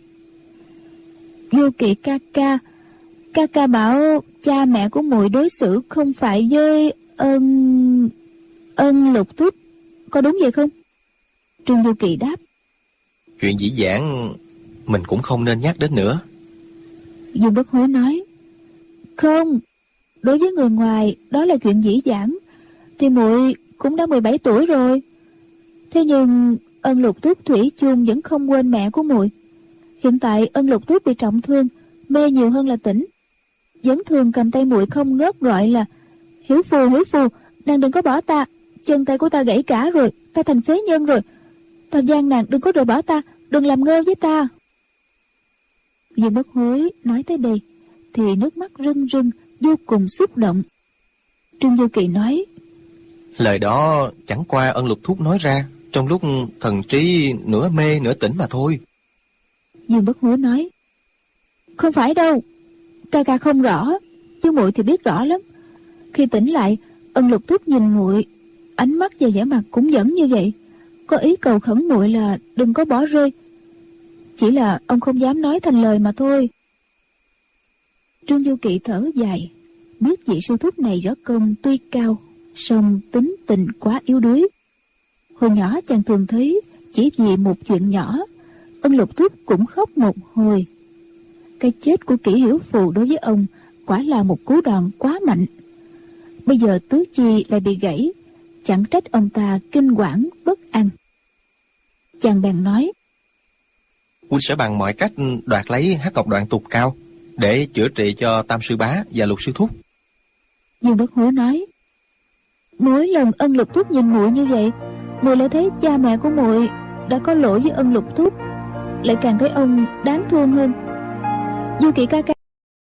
Speaker 3: Du Kỵ ca ca, ca ca bảo cha mẹ của muội đối xử không phải với ân Lục Thúc, có đúng vậy không? Trương Du Kỵ đáp:
Speaker 2: Chuyện dĩ vãng mình cũng không nên nhắc đến nữa.
Speaker 3: Dương Bất Hối nói: Không, đối với người ngoài đó là chuyện dĩ vãng, thì muội cũng đã 17 tuổi rồi. Thế nhưng Ân Lục Thúc thủy chung vẫn không quên mẹ của muội. Hiện tại Ân Lục Thúc bị trọng thương, mê nhiều hơn là tỉnh, vẫn thường cầm tay muội không ngớt gọi là: Hiếu phù, nàng đừng có bỏ ta, chân tay của ta gãy cả rồi, ta thành phế nhân rồi, ta gian nàng đừng có rời bỏ ta, đừng làm ngơ với ta. Dương Bất Hối nói tới đây thì nước mắt rưng rưng, vô cùng xúc động. Trương Du Kỵ nói:
Speaker 2: Lời đó chẳng qua Ân Lục Thúc nói ra trong lúc thần trí nửa mê nửa tỉnh mà thôi.
Speaker 3: Dương Bất Hối nói: Không phải đâu, ca ca không rõ, chứ muội thì biết rõ lắm. Khi tỉnh lại, Ân Lục Thúc nhìn muội, ánh mắt và vẻ mặt cũng vẫn như vậy, có ý cầu khẩn muội là đừng có bỏ rơi. Chỉ là ông không dám nói thành lời mà thôi. Trương Du Kỵ thở dài, biết vị sư thúc này võ công tuy cao, song tính tình quá yếu đuối. Hồi nhỏ chàng thường thấy chỉ vì một chuyện nhỏ, Ân Lục Thúc cũng khóc một hồi. Cái chết của Kỷ Hiểu Phù đối với ông quả là một cú đòn quá mạnh. Bây giờ tứ chi lại bị gãy, chẳng trách ông ta kinh quản bất an. Chàng bèn nói:
Speaker 2: Huynh sẽ bằng mọi cách đoạt lấy Hắc Ngọc Đoạn Tục Cao để chữa trị cho Tam Sư Bá và Lục Sư Thúc.
Speaker 3: Dương Bất Hối nói: mỗi lần Ân Lục Thúc nhìn muội như vậy, muội lại thấy cha mẹ của muội đã có lỗi với Ân Lục Thúc, lại càng thấy ông đáng thương hơn. Du Kỵ ca ca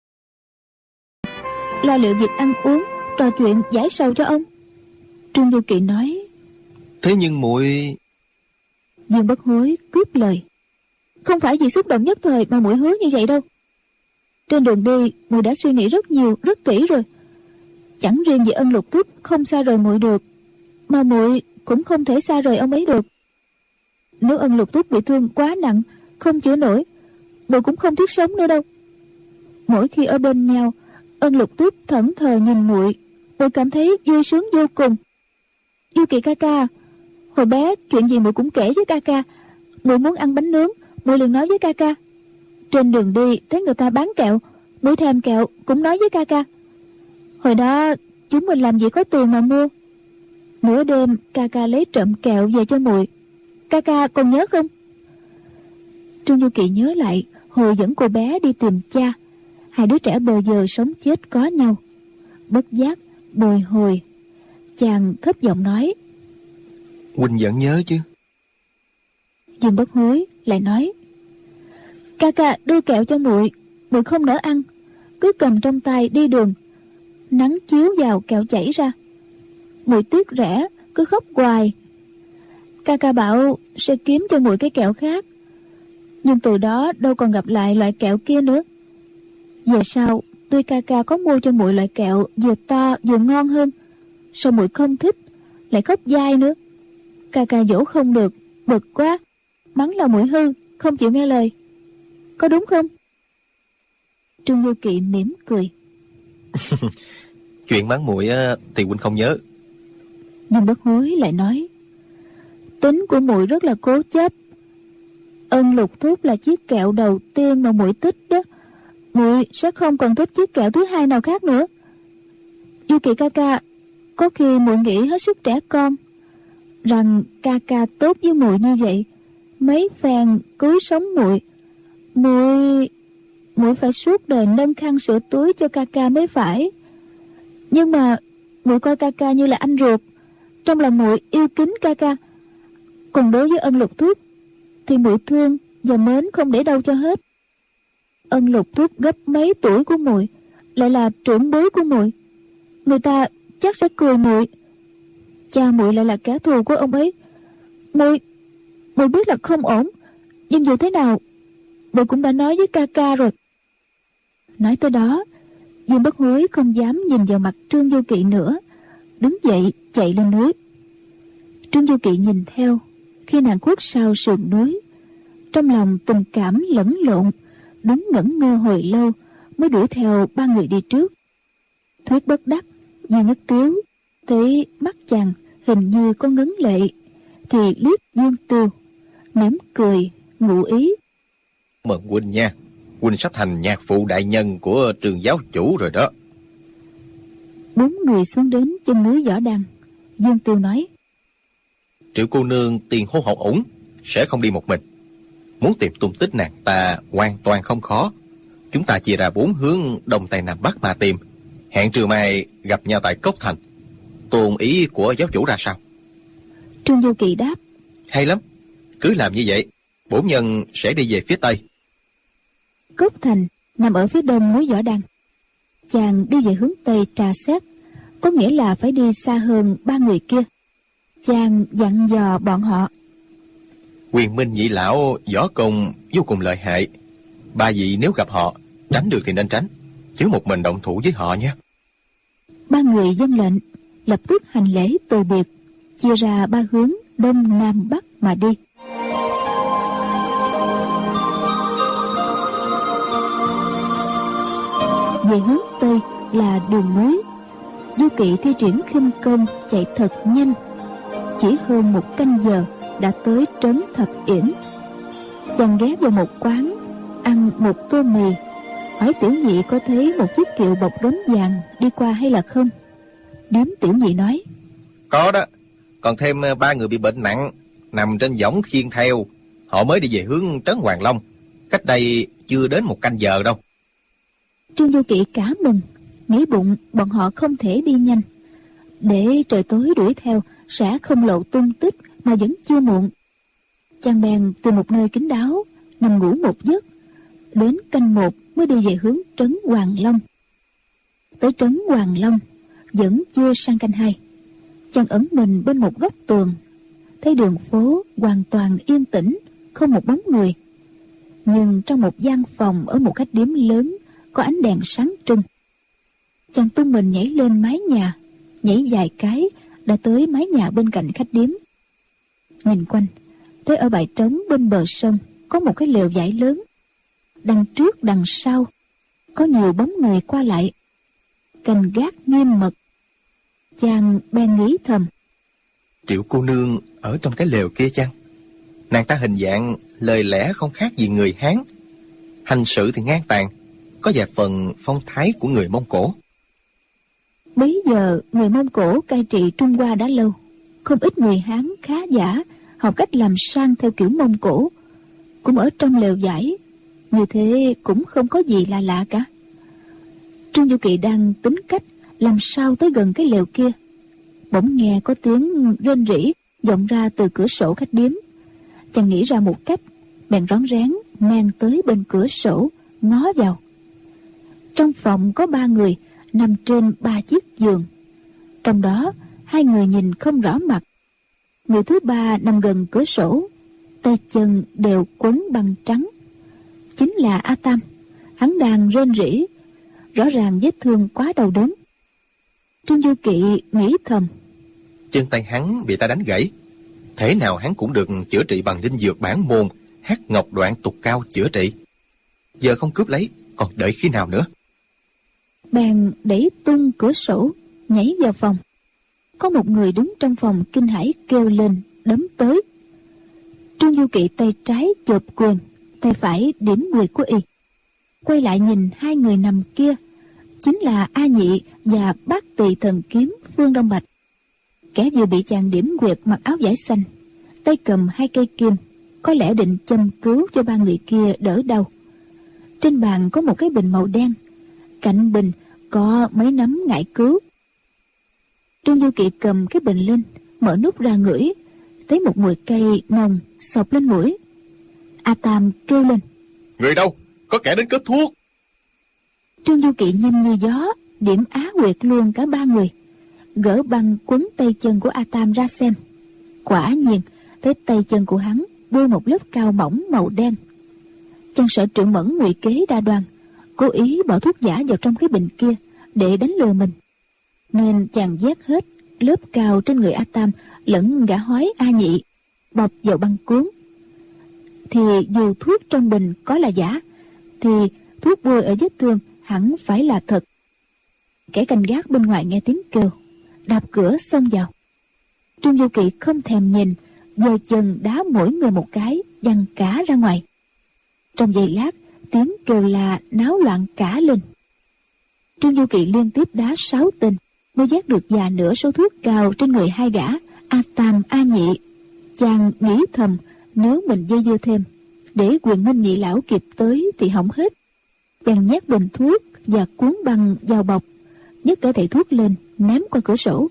Speaker 3: lo liệu việc ăn uống, trò chuyện giải sầu cho ông. Trương Du Kỵ nói:
Speaker 2: thế nhưng muội...
Speaker 3: Dương Bất Hối cướp lời: không phải vì xúc động nhất thời mà muội hứa như vậy đâu. Trên đường đi muội đã suy nghĩ rất nhiều, rất kỹ rồi. Chẳng riêng vì Ân Lục Thúc không xa rời muội được, mà muội cũng không thể xa rời ông ấy được. Nếu Ân Lục Thúc bị thương quá nặng, không chữa nổi, muội cũng không thiết sống nữa đâu. Mỗi khi ở bên nhau, Ân Lục Thúc thẫn thờ nhìn muội cảm thấy vui sướng vô cùng. Du Kỵ ca ca, hồi bé chuyện gì muội cũng kể với ca ca. Muội muốn ăn bánh nướng, muội liền nói với ca ca. Trên đường đi thấy người ta bán kẹo, muội thèm kẹo cũng nói với ca ca. Hồi đó chúng mình làm gì có tiền mà mua. Nửa đêm ca ca lấy trộm kẹo về cho muội. Ca ca còn nhớ không? Trương Du Kỵ nhớ lại hồi dẫn cô bé đi tìm cha, hai đứa trẻ bờ giờ sống chết có nhau. Bất giác bồi hồi, chàng thấp giọng nói:
Speaker 2: huynh vẫn nhớ chứ?
Speaker 3: Dương Bất Hối lại nói: ca ca đưa kẹo cho muội, muội không nỡ ăn, cứ cầm trong tay đi đường. Nắng chiếu vào kẹo chảy ra, muội tiếc rẻ cứ khóc hoài. Ca ca bảo sẽ kiếm cho muội cái kẹo khác, nhưng từ đó đâu còn gặp lại loại kẹo kia nữa. Về sau tuy ca ca có mua cho muội loại kẹo vừa to vừa ngon hơn, sao muội không thích, lại khóc dai nữa. Ca ca dỗ không được, bực quá, mắng là muội hư, không chịu nghe lời. Có đúng không? Trương Du Kỵ mỉm cười.
Speaker 2: Chuyện mắng muội thì huynh không nhớ.
Speaker 3: Nhưng Bất Hối lại nói: tính của muội rất là cố chấp. Ân Lục Thúc là chiếc kẹo đầu tiên mà muội thích đó, muội sẽ không còn thích chiếc kẹo thứ hai nào khác nữa. Du Kỵ ca ca, có khi muội nghĩ hết sức trẻ con, rằng ca ca tốt với muội như vậy, mấy phen cưới sống muội, muội phải suốt đời nâng khăn sửa túi cho ca ca mới phải. Nhưng mà muội coi ca ca như là anh ruột, trong lòng muội yêu kính ca ca. Còn đối với Ân Lục Thúc thì muội thương và mến không để đâu cho hết. Ân Lục Thúc gấp mấy tuổi của muội, lại là trưởng bối của muội, người ta chắc sẽ cười muội. Cha muội lại là kẻ thù của ông ấy. Muội biết là không ổn, nhưng dù thế nào muội cũng đã nói với ca ca rồi. Nói tới đó, Dương Bất Hối không dám nhìn vào mặt Trương Du Kỵ nữa, đứng dậy chạy lên núi. Trương Du Kỵ nhìn theo khi nàng khuất sau sườn núi, trong lòng tình cảm lẫn lộn, đứng ngẩn ngơ hồi lâu mới đuổi theo ba người đi trước. Thuyết bất đắc, Duy Nhất Tiếu thấy mắt chàng hình như có ngấn lệ, thì liếc Dương Tiêu, mỉm cười ngụ ý:
Speaker 2: mừng huynh nha, huynh sắp thành nhạc phụ đại nhân của Trường giáo chủ rồi đó.
Speaker 3: Bốn người xuống đến chân núi Võ Đăng. Dương Tiêu nói:
Speaker 2: Triệu cô nương tiền hô hậu ủng, sẽ không đi một mình. Muốn tìm tung tích nàng ta hoàn toàn không khó. Chúng ta chia ra 4 hướng đông tây nam bắc mà tìm. Hẹn trưa mai gặp nhau tại Cốc Thành. Tôn ý của giáo chủ ra sao?
Speaker 3: Trương Du Kỵ đáp:
Speaker 2: hay lắm, cứ làm như vậy. Bổn nhân sẽ đi về phía tây.
Speaker 3: Cốc Thành nằm ở phía đông núi Võ Đăng. Chàng đi về hướng tây tra xét, có nghĩa là phải đi xa hơn ba người kia. Chàng dặn dò bọn họ:
Speaker 2: Quyền Minh nhị lão võ công vô cùng lợi hại. Ba vị nếu gặp họ, tránh được thì nên tránh, chứ một mình động thủ với họ nhé.
Speaker 3: Ba người vâng lệnh, lập tức hành lễ từ biệt, chia ra ba hướng đông nam bắc mà đi. Về hướng tây là đường núi. Du Kỵ thi triển khinh công chạy thật nhanh, chỉ hơn 1 canh giờ đã tới trấn Thập Yển. Chàng ghé vào một quán, ăn một tô mì, hỏi tiểu nhị có thấy một chiếc kiệu bọc gấm vàng đi qua hay là không. Điếm tiểu nhị nói:
Speaker 2: Có đó, còn thêm 3 người bị bệnh nặng, nằm trên võng khiêng theo. Họ mới đi về hướng trấn Hoàng Long, cách đây chưa đến 1 canh giờ đâu.
Speaker 3: Trương Du Kỵ cả mừng, nghĩ bụng bọn họ không thể đi nhanh, để trời tối đuổi theo sẽ không lộ tung tích mà vẫn chưa muộn. Chàng bèn từ một nơi kín đáo nằm ngủ một giấc, đến canh 1 mới đi về hướng trấn Hoàng Long. Tới trấn Hoàng Long vẫn chưa sang canh 2, chàng ẩn mình bên một góc tường, thấy đường phố hoàn toàn yên tĩnh, không một bóng người. Nhưng trong một gian phòng ở một khách điếm lớn có ánh đèn sáng trưng. Chàng tung mình nhảy lên mái nhà, nhảy vài cái đã tới mái nhà bên cạnh khách điếm. Nhìn quanh, thấy ở bãi trống bên bờ sông có một cái lều vải lớn, đằng trước đằng sau có nhiều bóng người qua lại, canh gác nghiêm mật. Chàng bèn nghĩ thầm:
Speaker 2: Triệu cô nương ở trong cái lều kia chăng? Nàng ta hình dạng lời lẽ không khác gì người Hán, hành sự thì ngang tàn, có vài phần phong thái của người Mông Cổ.
Speaker 3: Bấy giờ người Mông Cổ cai trị Trung Hoa đã lâu, không ít người Hán khá giả học cách làm sang theo kiểu Mông Cổ, cũng ở trong lều vải, như thế cũng không có gì là lạ cả. Trương Du Kỵ đang tính cách làm sao tới gần cái lều kia, bỗng nghe có tiếng rên rỉ vọng ra từ cửa sổ khách điếm. Chàng nghĩ ra một cách, bèn rón rén men tới bên cửa sổ ngó vào. Trong phòng có 3 người nằm trên 3 chiếc giường, trong đó 2 người nhìn không rõ mặt. Người thứ 3 nằm gần cửa sổ, tay chân đều quấn băng trắng, chính là A Tam. Hắn đang rên rỉ, rõ ràng vết thương quá đau đớn. Trương Du Kỵ nghĩ thầm:
Speaker 2: Chân tay hắn bị ta đánh gãy, thế nào hắn cũng được chữa trị bằng linh dược bản môn Hắc Ngọc Đoạn Tục Cao chữa trị. Giờ không cướp lấy, còn đợi khi nào nữa?
Speaker 3: Bèn đẩy tung cửa sổ, nhảy vào phòng. Có một người đứng trong phòng kinh hãi kêu lên, đấm tới. Trương Du Kỵ tay trái chộp quyền, tay phải điểm nguyệt của y. Quay lại nhìn 2 người nằm kia, chính là A Nhị và Bát Tỳ Thần Kiếm Phương Đông Bạch. Kẻ vừa bị chàng điểm nguyệt mặc áo vải xanh, tay cầm 2 cây kim, có lẽ định châm cứu cho 3 người kia đỡ đau. Trên bàn có một cái bình màu đen, cạnh bình có mấy nắm ngải cứu. Trương Du Kỵ cầm cái bình lên, mở nút ra ngửi, thấy một mùi cây nồng xộc lên mũi. A Tam kêu lên:
Speaker 4: Người đâu? Có kẻ đến cướp thuốc.
Speaker 3: Trương Du Kỵ nhanh như gió điểm á huyệt luôn cả 3 người, gỡ băng quấn tay chân của A Tam ra xem. Quả nhiên thấy tay chân của hắn bôi một lớp cao mỏng màu đen. Chàng sợ Triệu Mẫn ngụy kế đa đoan, cố ý bỏ thuốc giả vào trong cái bình kia để đánh lừa mình, nên chàng vét hết lớp cao trên người A Tam lẫn gã hói A Nhị, bọc vào băng cuốn. Thì dù thuốc trong bình có là giả, thì thuốc bôi ở vết thương hẳn phải là thật. Kẻ canh gác bên ngoài nghe tiếng kêu, đạp cửa xông vào. Trương Du Kỵ không thèm nhìn, giơ chân đá mỗi người một cái, văng cả ra ngoài. Trong giây lát, tiếng kêu la náo loạn cả lên. Trương Du Kỵ liên tiếp đá 6 tên mới vét được già nửa số thuốc cao trên người 2 gã A Tam A Nhị. Chàng nghĩ thầm, nếu mình dây dưa thêm, để Quyền Minh Nhị lão kịp tới thì hỏng hết. Bèn nhét bình thuốc và cuốn băng vào bọc, nhấc cả thầy thuốc lên ném qua cửa sổ.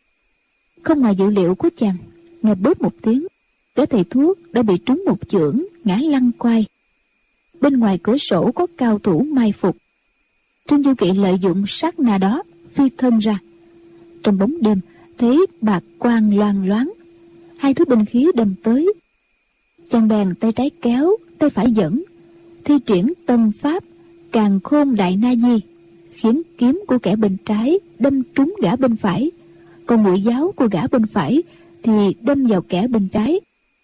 Speaker 3: Không ngoài dự liệu của chàng, nghe bóp một tiếng, cả thầy thuốc đã bị trúng một chưởng, ngã lăn quay. Bên ngoài cửa sổ có cao thủ mai phục. Trương Du Kỵ lợi dụng sát na đó phi thân ra. Trong bóng đêm thấy bạc quang loang loáng, 2 thứ binh khí đâm tới. Chàng bèn tay trái kéo, tay phải dẫn, thi triển tâm pháp Càn Khôn Đại Na Di, khiến kiếm của kẻ bên trái đâm trúng gã bên phải, còn mũi giáo của gã bên phải thì đâm vào kẻ bên trái.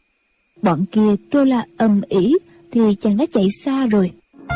Speaker 3: Bọn kia kêu la ầm ĩ thì chàng đã chạy xa rồi.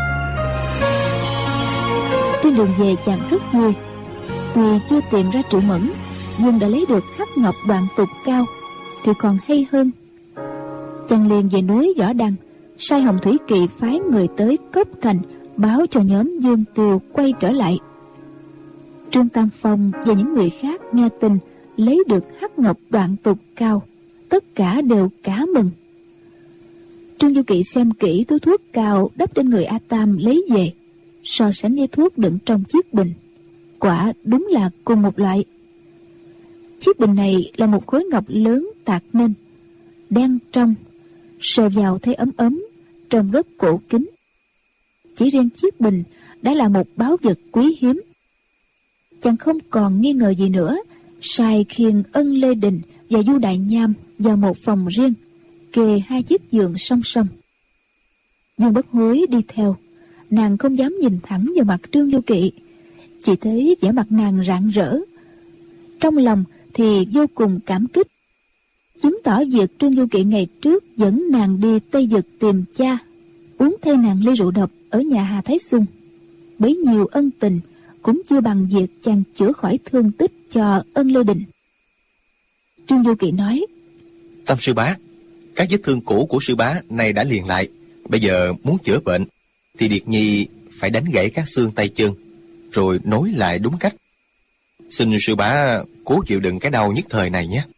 Speaker 3: Trên đường về chàng rất vui. Tuy chưa tìm ra Triệu Mẫn, nhưng đã lấy được Hắc Ngọc Đoạn Tục Cao thì còn hay hơn. Chàng liền về núi Võ Đăng, sai Hồng Thủy Kỳ phái người tới Cốc Thành báo cho nhóm Dương Tiêu quay trở lại. Trương Tam Phong và những người khác nghe tin lấy được Hắc Ngọc Đoạn Tục Cao, tất cả đều cả mừng. Trương Du Kỵ xem kỹ túi thuốc cao đắp trên người A Tam lấy về, so sánh với thuốc đựng trong chiếc bình, quả đúng là cùng một loại. Chiếc bình này là một khối ngọc lớn tạc nên, đen trong, sờ vào thấy ấm ấm, trông rất cổ kính. Chỉ riêng chiếc bình đã là một báu vật quý hiếm. Chàng không còn nghi ngờ gì nữa, sai khiêng Ân Lê Đình và Du Đại Nham vào một phòng riêng, kề hai chiếc giường song song. Dương Bất Hối đi theo, nàng không dám nhìn thẳng vào mặt Trương Du Kỵ, chỉ thấy vẻ mặt nàng rạng rỡ. Trong lòng thì vô cùng cảm kích, chứng tỏ việc Trương Du Kỵ ngày trước dẫn nàng đi Tây Vực tìm cha, uống thay nàng ly rượu độc ở nhà Hà Thái Xuân, bấy nhiêu ân tình cũng chưa bằng việc chàng chữa khỏi thương tích cho Ân Lê Đình. Trương Du Kỵ nói:
Speaker 5: Tam sư bá, các vết thương cũ của sư bá này đã liền lại. Bây giờ muốn chữa bệnh thì Điệt Nhi phải đánh gãy các xương tay chân, rồi nối lại đúng cách. Xin sư bá cố chịu đựng cái đau nhất thời này nhé.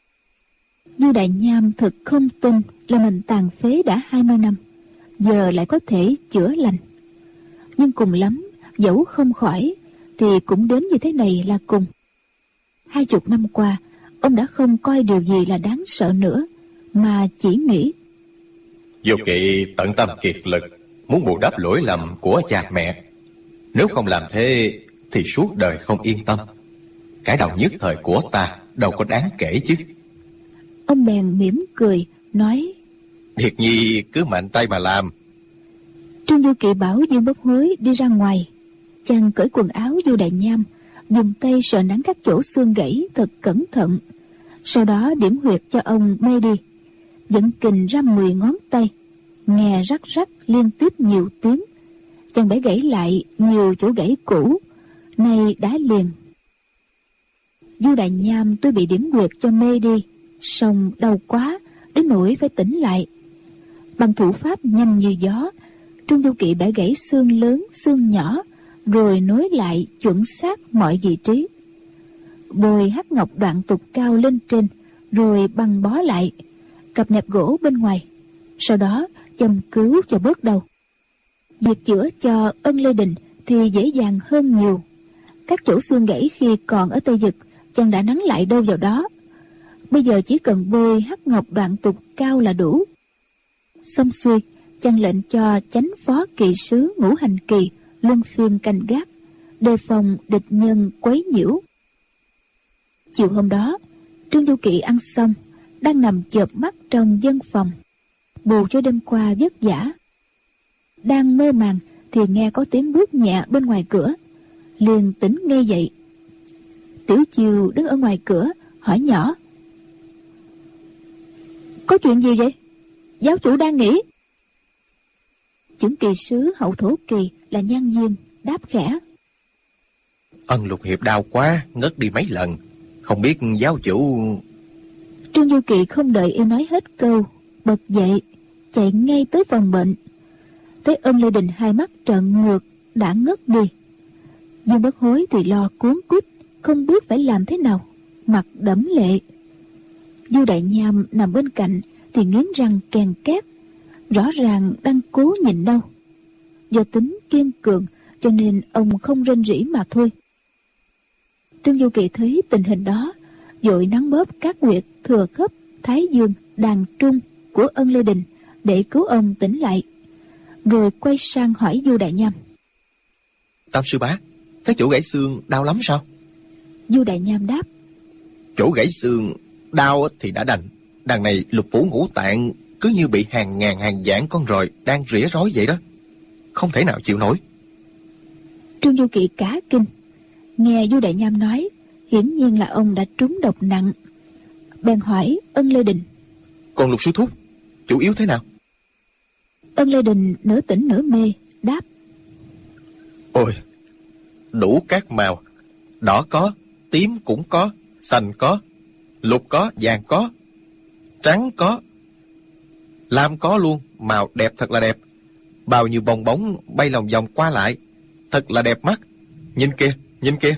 Speaker 3: Du Đại Nham thật không tin là mình tàn phế đã 20 năm, giờ lại có thể chữa lành. Nhưng cùng lắm, dẫu không khỏi thì cũng đến như thế này là cùng. 20 năm qua, ông đã không coi điều gì là đáng sợ nữa, mà chỉ nghĩ:
Speaker 5: Du Kỵ tận tâm kiệt lực, muốn bù đắp lỗi lầm của cha mẹ. Nếu không làm thế thì suốt đời không yên tâm. Cái đau nhất thời của ta đâu có đáng kể chứ.
Speaker 3: Ông bèn mỉm cười nói:
Speaker 5: Điệt Nhi cứ mạnh tay mà làm.
Speaker 3: Trương Du Kỵ bảo Dương Bất Hối đi ra ngoài. Chàng cởi quần áo Du Đại Nham, dùng tay sờ nắn các chỗ xương gãy thật cẩn thận, sau đó điểm huyệt cho ông mê đi, dẫn kình ra 10 ngón tay, nghe rắc rắc liên tiếp nhiều tiếng. Chàng bẻ gãy lại nhiều chỗ gãy cũ, nay đã liền. Du Đại Nham tôi bị điểm huyệt cho mê đi, song đau quá đến nỗi phải tỉnh lại. Bằng thủ pháp nhanh như gió, Trương Du Kỵ bẻ gãy xương lớn xương nhỏ, rồi nối lại chuẩn xác mọi vị trí. Bôi hắc ngọc đoạn tục cao lên trên, rồi băng bó lại, cặp nẹp gỗ bên ngoài. Sau đó châm cứu cho bớt đau. Việc chữa cho Ân Lê Đình thì dễ dàng hơn nhiều. Các chỗ xương gãy khi còn ở Tây Vực, chàng đã nắn lại đâu vào đó. Bây giờ chỉ cần bôi hắc ngọc đoạn tục cao là đủ. Xong xuôi, chàng lệnh cho chánh phó kỵ sứ Ngũ Hành Kỳ luân phiên canh gác, đề phòng địch nhân quấy nhiễu. Chiều hôm đó, Trương Du Kỵ ăn xong, đang nằm chợp mắt trong dân phòng, bù cho đêm qua vất vả. Đang mơ màng thì nghe có tiếng bước nhẹ bên ngoài cửa, liền tỉnh ngây dậy. Tiểu Chiêu đứng ở ngoài cửa hỏi nhỏ: Có chuyện gì vậy? Giáo chủ đang nghỉ. Chưởng kỳ sứ Hậu Thổ Kỳ là Nhan Diên đáp khẽ:
Speaker 5: Ân Lục Hiệp đau quá, ngất đi mấy lần. Không biết giáo chủ...
Speaker 3: Trương Du Kỵ không đợi y nói hết câu, bật dậy chạy ngay tới phòng bệnh. Thấy Ân Lê Đình hai mắt trợn ngược đã ngất đi. Dương Bất Hối thì lo cuống quýt, không biết phải làm thế nào, mặt đẫm lệ. Du Đại Nham nằm bên cạnh thì nghiến răng kèn két, rõ ràng đang cố nhịn đau. Do tính kiên cường cho nên ông không rên rỉ mà thôi. Trương Du Kỵ thấy tình hình đó, vội nắn bóp các huyệt thừa khớp, thái dương, đàn trung của Ân Lê Đình để cứu ông tỉnh lại, rồi quay sang hỏi Du Đại Nham:
Speaker 5: Tam sư bá, cái chỗ gãy xương đau lắm sao?
Speaker 3: Du Đại Nham đáp:
Speaker 5: Chỗ gãy xương đau thì đã đành, đằng này lục phủ ngũ tạng cứ như bị hàng ngàn hàng vạn con roi đang rỉa rói vậy đó, không thể nào chịu nổi.
Speaker 3: Trương Du Kỵ cả kinh, nghe Du Đại Nham nói hiển nhiên là ông đã trúng độc nặng, bèn hỏi Ân Lê Đình:
Speaker 5: Còn Lục sư thúc, chủ yếu thế nào?
Speaker 3: Ân Lê Đình nửa tỉnh nửa mê đáp:
Speaker 5: Ôi, đủ các màu, đỏ có, tím cũng có, xanh có, lục có, vàng có, trắng có, lam có luôn, màu đẹp thật là đẹp. Bao nhiêu bong bóng bay lòng vòng qua lại, thật là đẹp mắt. Nhìn kìa, nhìn kìa.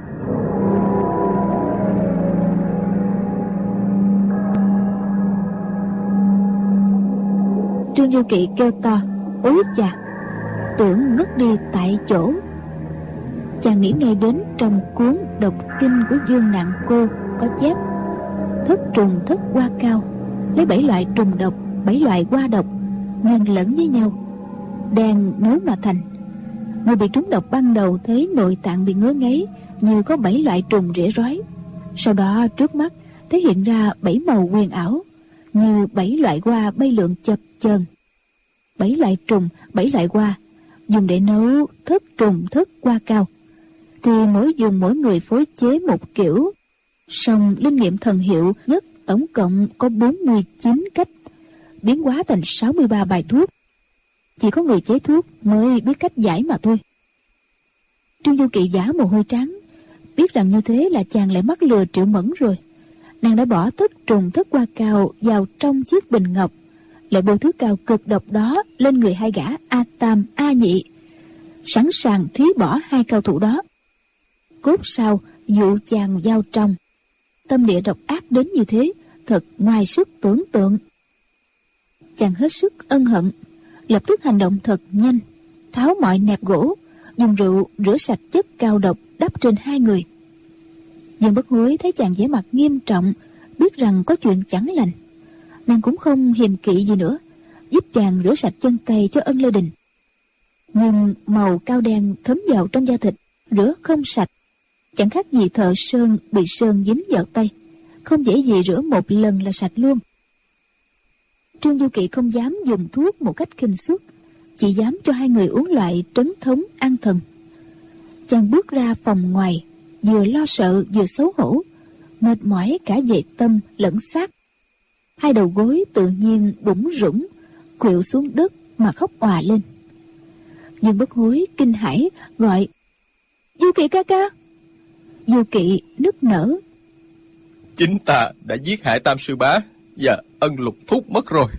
Speaker 3: Trương Du Kỵ kêu to: Úi chà, tưởng ngất đi tại chỗ. Chàng nghĩ ngay đến trong cuốn Độc Kinh của Dương Nặng Cô có chép: thất trùng thất hoa cao, lấy 7 loại trùng độc, 7 loại hoa độc nhân lẫn với nhau, đan nấu mà thành. Người bị trúng độc ban đầu thấy nội tạng bị ngứa ngáy như có 7 loại trùng rỉa rói. Sau đó trước mắt thấy hiện ra 7 màu huyền ảo như 7 loại hoa bay lượn chập chờn. 7 loại trùng, 7 loại hoa dùng để nấu thất trùng thất hoa cao, thì mỗi người phối chế một kiểu. Song linh nghiệm thần hiệu nhất tổng cộng có 49 cách, biến hóa thành 63 bài thuốc. Chỉ có người chế thuốc mới biết cách giải mà thôi. Trương Du Kỵ vã mồ hôi trắng, biết rằng như thế là chàng lại mắc lừa Triệu Mẫn rồi. Nàng đã bỏ thất trùng thất hoa cao vào trong chiếc bình ngọc, lại bôi thứ cao cực độc đó lên người hai gã A Tam A Nhị, sẵn sàng thí bỏ hai cao thủ đó. Cốt sao dụ chàng vào trong. Tâm địa độc ác đến như thế, thật ngoài sức tưởng tượng. Chàng hết sức ân hận, lập tức hành động thật nhanh, tháo mọi nẹp gỗ, dùng rượu rửa sạch chất cao độc đắp trên hai người. Dương Bất Hối thấy chàng vẻ mặt nghiêm trọng, biết rằng có chuyện chẳng lành. Nàng cũng không hiềm kỵ gì nữa, giúp chàng rửa sạch chân tay cho Ân Lê Đình. Nhưng màu cao đen thấm vào trong da thịt, rửa không sạch, chẳng khác gì thợ sơn bị sơn dính vào tay, không dễ gì rửa một lần là sạch luôn. Trương Du Kỵ không dám dùng thuốc một cách khinh suất, chỉ dám cho hai người uống loại trấn thống an thần. Chàng bước ra phòng ngoài, vừa lo sợ vừa xấu hổ, mệt mỏi cả về tâm lẫn xác. Hai đầu gối tự nhiên bủn rủn, khuỵu xuống đất mà khóc òa lên. Dương Bất Hối kinh hãi gọi: Du Kỵ ca ca. Du Kỵ nức nở:
Speaker 5: Chính ta đã giết hại Tam sư bá và Ân Lục thúc mất rồi.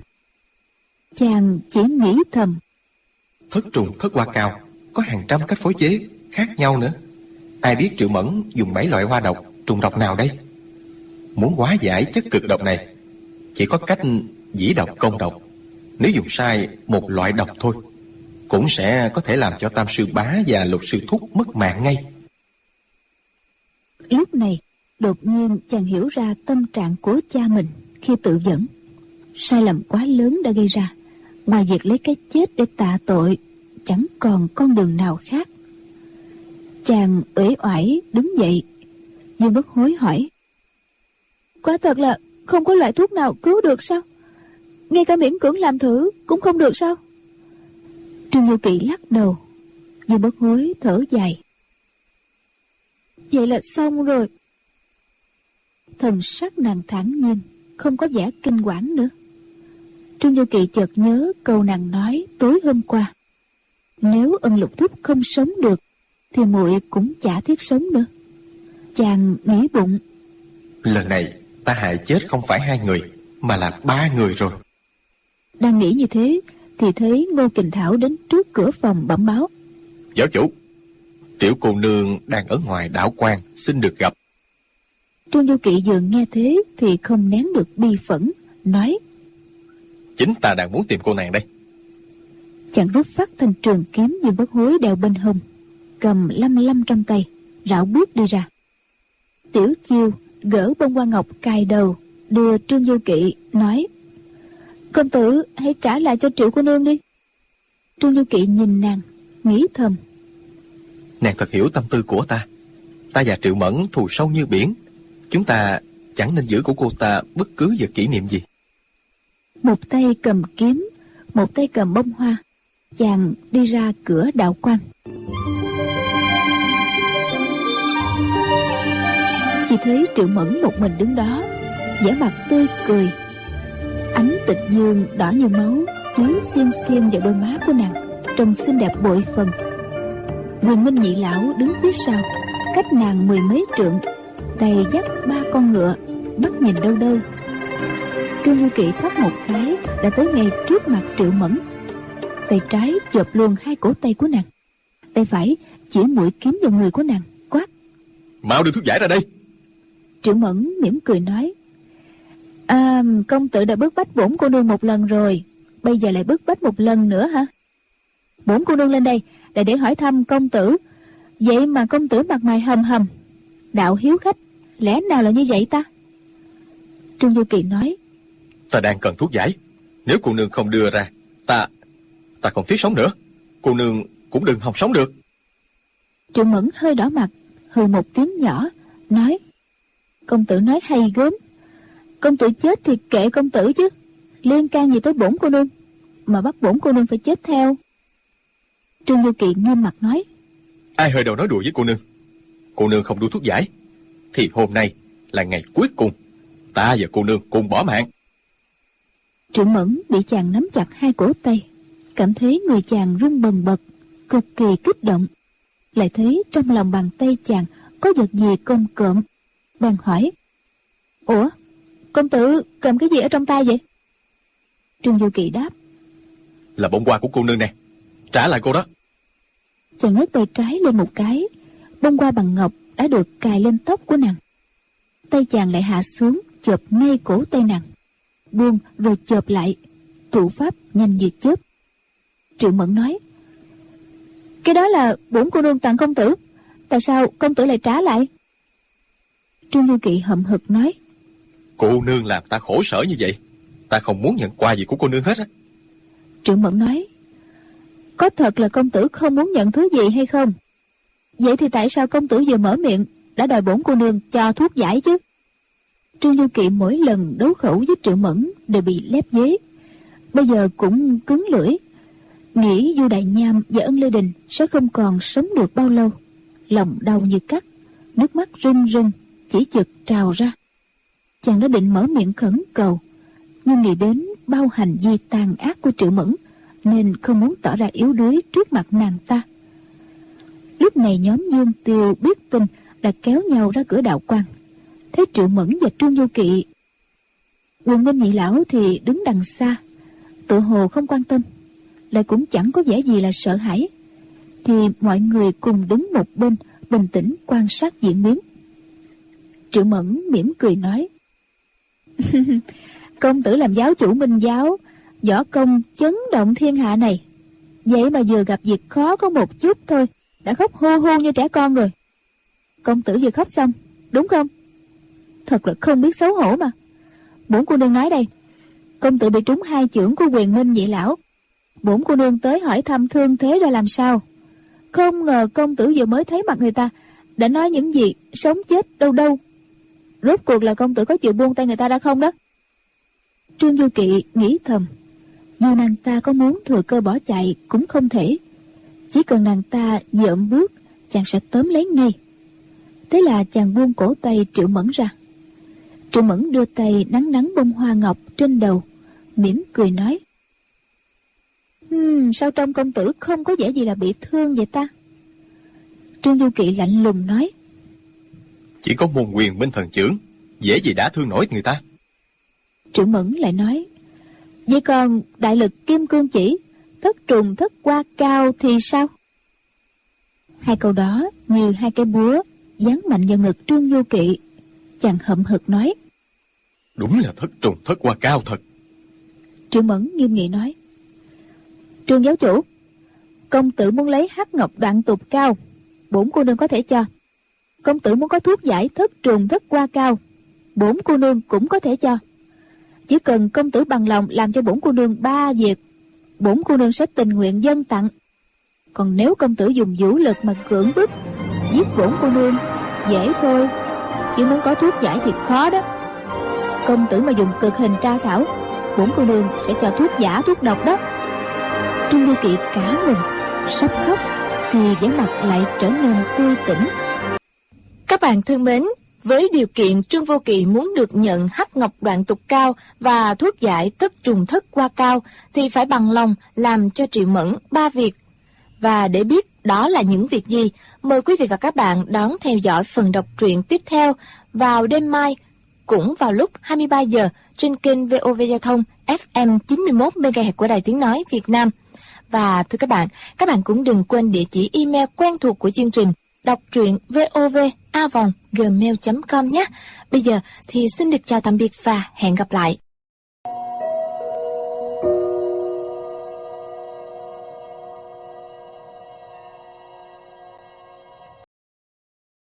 Speaker 3: Chàng chỉ nghĩ thầm:
Speaker 5: Thất trùng thất hoa cao có hàng trăm cách phối chế khác nhau nữa. Ai biết Triệu Mẫn dùng 7 loại hoa độc, trùng độc nào đây? Muốn hóa giải chất cực độc này, chỉ có cách dĩ độc công độc. Nếu dùng sai một loại độc thôi, cũng sẽ có thể làm cho Tam sư bá và Lục sư thúc mất mạng ngay.
Speaker 3: Lúc này đột nhiên chàng hiểu ra tâm trạng của cha mình khi tự dẫn. Sai lầm quá lớn đã gây ra, ngoài việc lấy cái chết để tạ tội, chẳng còn con đường nào khác. Chàng uể oải đứng dậy. Dương Bất Hối hỏi: Quả thật là không có loại thuốc nào cứu được sao? Ngay cả miễn cưỡng làm thử cũng không được sao? Trương Du Kỵ lắc đầu. Dương Bất Hối thở dài: Vậy là xong rồi. Thần sắc nàng thản nhiên, không có vẻ kinh quản nữa. Trương Du Kỵ chợt nhớ câu nàng nói tối hôm qua: Nếu Ân Lục thúc không sống được thì muội cũng chả thiết sống nữa. Chàng nghĩ bụng:
Speaker 5: Lần này ta hại chết không phải 2 người, mà là 3 người rồi.
Speaker 3: Đang nghĩ như thế thì thấy Ngô Kình Thảo đến trước cửa phòng bẩm báo:
Speaker 5: Giáo chủ, Tiểu cô nương đang ở ngoài đạo quan, xin được gặp.
Speaker 3: Trương Du Kỵ vừa nghe thế thì không nén được bi phẫn, nói:
Speaker 5: Chính ta đang muốn tìm cô nàng đây.
Speaker 3: Chàng rút phát thanh trường kiếm Dương Bất Hối đeo bên hông, cầm lăm trong tay, rảo bước đi ra. Tiểu Chiêu gỡ bông hoa ngọc cài đầu, đưa Trương Du Kỵ, nói: Công tử hãy trả lại cho Triệu cô nương đi. Trương Du Kỵ nhìn nàng, nghĩ thầm:
Speaker 5: Nàng thật hiểu tâm tư của ta. Ta và Triệu Mẫn thù sâu như biển, chúng ta chẳng nên giữ của cô ta bất cứ vật kỷ niệm gì.
Speaker 3: Một tay cầm kiếm, một tay cầm bông hoa, chàng đi ra cửa đạo quan. Chỉ thấy Triệu Mẫn một mình đứng đó, vẻ mặt tươi cười. Ánh tịch dương đỏ như máu chiếu xiên xiên vào đôi má của nàng, trông xinh đẹp bội phần. Quyền Minh nhị lão đứng phía sau, cách nàng 10 mấy trượng, tay dắt 3 con ngựa, mắt nhìn đâu đâu. Trương Du Kỵ thoát một cái đã tới ngay trước mặt Triệu Mẫn. Tay trái chộp luôn 2 cổ tay của nàng, tay phải chỉ mũi kiếm vào người của nàng, quát:
Speaker 5: Mau đưa thuốc giải ra đây.
Speaker 3: Triệu Mẫn mỉm cười nói: Công tử đã bức bách bổn cô nương một lần rồi, bây giờ lại bức bách một lần nữa hả? Bổn cô nương lên đây là để hỏi thăm công tử, Vậy mà công tử mặt mày hầm hầm, đạo hiếu khách, lẽ nào là như vậy ta? Trương Du Kỳ nói:
Speaker 5: Ta đang cần thuốc giải. Nếu cô nương không đưa ra, ta không thiết sống nữa. Cô nương cũng đừng hòng sống được.
Speaker 3: Triệu Mẫn hơi đỏ mặt, hừ một tiếng nhỏ, nói: Công tử nói hay gớm. Công tử chết thì kệ công tử chứ, liên can gì tới bổn cô nương, mà bắt bổn cô nương phải chết theo. Trương Du Kỳ nghiêm mặt nói:
Speaker 5: Ai hơi đầu nói đùa với cô nương? Cô nương không đưa thuốc giải thì hôm nay là ngày cuối cùng ta và cô nương cùng bỏ mạng.
Speaker 3: Triệu Mẫn bị chàng nắm chặt hai cổ tay, cảm thấy người chàng run bần bật, cực kỳ kích động. Lại thấy trong lòng bàn tay chàng có vật gì cộm cộm, bèn hỏi: Ủa, công tử cầm cái gì ở trong tay vậy? Trương Du Kỳ đáp:
Speaker 5: Là bông hoa của cô nương nè, trả lại cô đó.
Speaker 3: Chàng nhấc tay trái lên một cái, bông hoa bằng ngọc đã được cài lên tóc của nàng. Tay chàng lại hạ xuống, chộp ngay cổ tay nàng, buông rồi chộp lại, thủ pháp nhanh như chớp. Triệu Mẫn nói: Cái đó là bổn cô nương tặng công tử, tại sao công tử lại trả lại? Trương Du Kỳ hậm hực nói:
Speaker 5: Cô nương làm ta khổ sở như vậy, ta không muốn nhận quà gì của cô nương hết á.
Speaker 3: Triệu Mẫn nói: Có thật là công tử không muốn nhận thứ gì hay không? Vậy thì tại sao công tử vừa mở miệng đã đòi bổn cô nương cho thuốc giải chứ? Trương Du Kỳ mỗi lần đấu khẩu với Triệu Mẫn đều bị lép vế, bây giờ cũng cứng lưỡi, nghĩ Du Đại Nham và Ân Lê Đình sẽ không còn sống được bao lâu. Lòng đau như cắt, nước mắt rưng rưng chỉ chực trào ra. Chàng đã định mở miệng khẩn cầu, nhưng nghĩ đến bao hành vi tàn ác của Triệu Mẫn nên không muốn tỏ ra yếu đuối trước mặt nàng ta. Lúc này nhóm Dương Tiêu biết tin đã kéo nhau ra cửa đạo quan. Thấy Triệu Mẫn và Trương Du Kỵ, Quyền Minh nhị lão thì đứng đằng xa, tự hồ không quan tâm, lại cũng chẳng có vẻ gì là sợ hãi, thì mọi người cùng đứng một bên bình tĩnh quan sát diễn biến. Triệu Mẫn mỉm cười nói: Công tử làm giáo chủ Minh giáo, võ công chấn động thiên hạ này, vậy mà vừa gặp việc khó có một chút thôi đã khóc hu hu như trẻ con rồi. Công tử vừa khóc xong, đúng không? Thật là không biết xấu hổ mà. Bổn cô nương nói đây, công tử bị trúng 2 chưởng của Quyền Minh nhị lão. Bổn cô nương tới hỏi thăm thương thế ra làm sao. Không ngờ công tử vừa mới thấy mặt người ta đã nói những gì sống chết đâu đâu. Rốt cuộc là công tử có chịu buông tay người ta ra không đó? Trương Du Kỵ nghĩ thầm, dù nàng ta có muốn thừa cơ bỏ chạy cũng không thể, chỉ cần nàng ta dợm bước chàng sẽ tóm lấy ngay. Thế là chàng buông cổ tay Triệu Mẫn ra. Triệu Mẫn đưa tay nắn nắn bông hoa ngọc trên đầu, mỉm cười nói: Sao trông công tử không có vẻ gì là bị thương vậy ta? Trương Du Kỵ lạnh lùng nói:
Speaker 5: Chỉ có môn Quyền Minh thần chưởng, dễ gì đã thương nổi người ta.
Speaker 3: Triệu Mẫn lại nói: Vậy còn đại lực kim cương chỉ, thất trùng thất qua cao thì sao? Hai câu đó như hai cái búa giáng mạnh vào ngực Trương Du Kỵ. Chàng hậm hực nói:
Speaker 5: Đúng là thất trùng thất qua cao thật.
Speaker 3: Triệu Mẫn nghiêm nghị nói: Trương giáo chủ, công tử muốn lấy hắc ngọc đoạn tục cao, bổn cô nương có thể cho. Công tử muốn có thuốc giải thất trùng thất qua cao, bổn cô nương cũng có thể cho. Chỉ cần công tử bằng lòng làm cho bổn cô nương 3 việc, bổn cô nương sẽ tình nguyện dâng tặng. Còn nếu công tử dùng vũ lực mà cưỡng bức giết bổn cô nương, dễ thôi, chứ muốn có thuốc giải thì khó đó. Công tử mà dùng cực hình tra thảo, bổn cô nương sẽ cho thuốc giả thuốc độc đó. Trương Du Kỵ cả mừng, sắp khóc thì vẻ mặt lại trở nên tươi tỉnh.
Speaker 1: Các bạn thân mến, với điều kiện Trương Vô Kỵ muốn được nhận hắc ngọc đoạn tục cao và thuốc giải thất trùng thất qua cao thì phải bằng lòng làm cho Triệu Mẫn 3 việc. Và để biết đó là những việc gì, mời quý vị và các bạn đón theo dõi phần đọc truyện tiếp theo vào đêm mai, cũng vào lúc 23 giờ trên kênh VOV Giao thông FM 91 MHz của Đài Tiếng nói Việt Nam. Và thưa các bạn cũng đừng quên địa chỉ email quen thuộc của chương trình, đọc truyện vov@gmail.com nhé. Bây giờ thì xin được chào tạm biệt và hẹn gặp lại.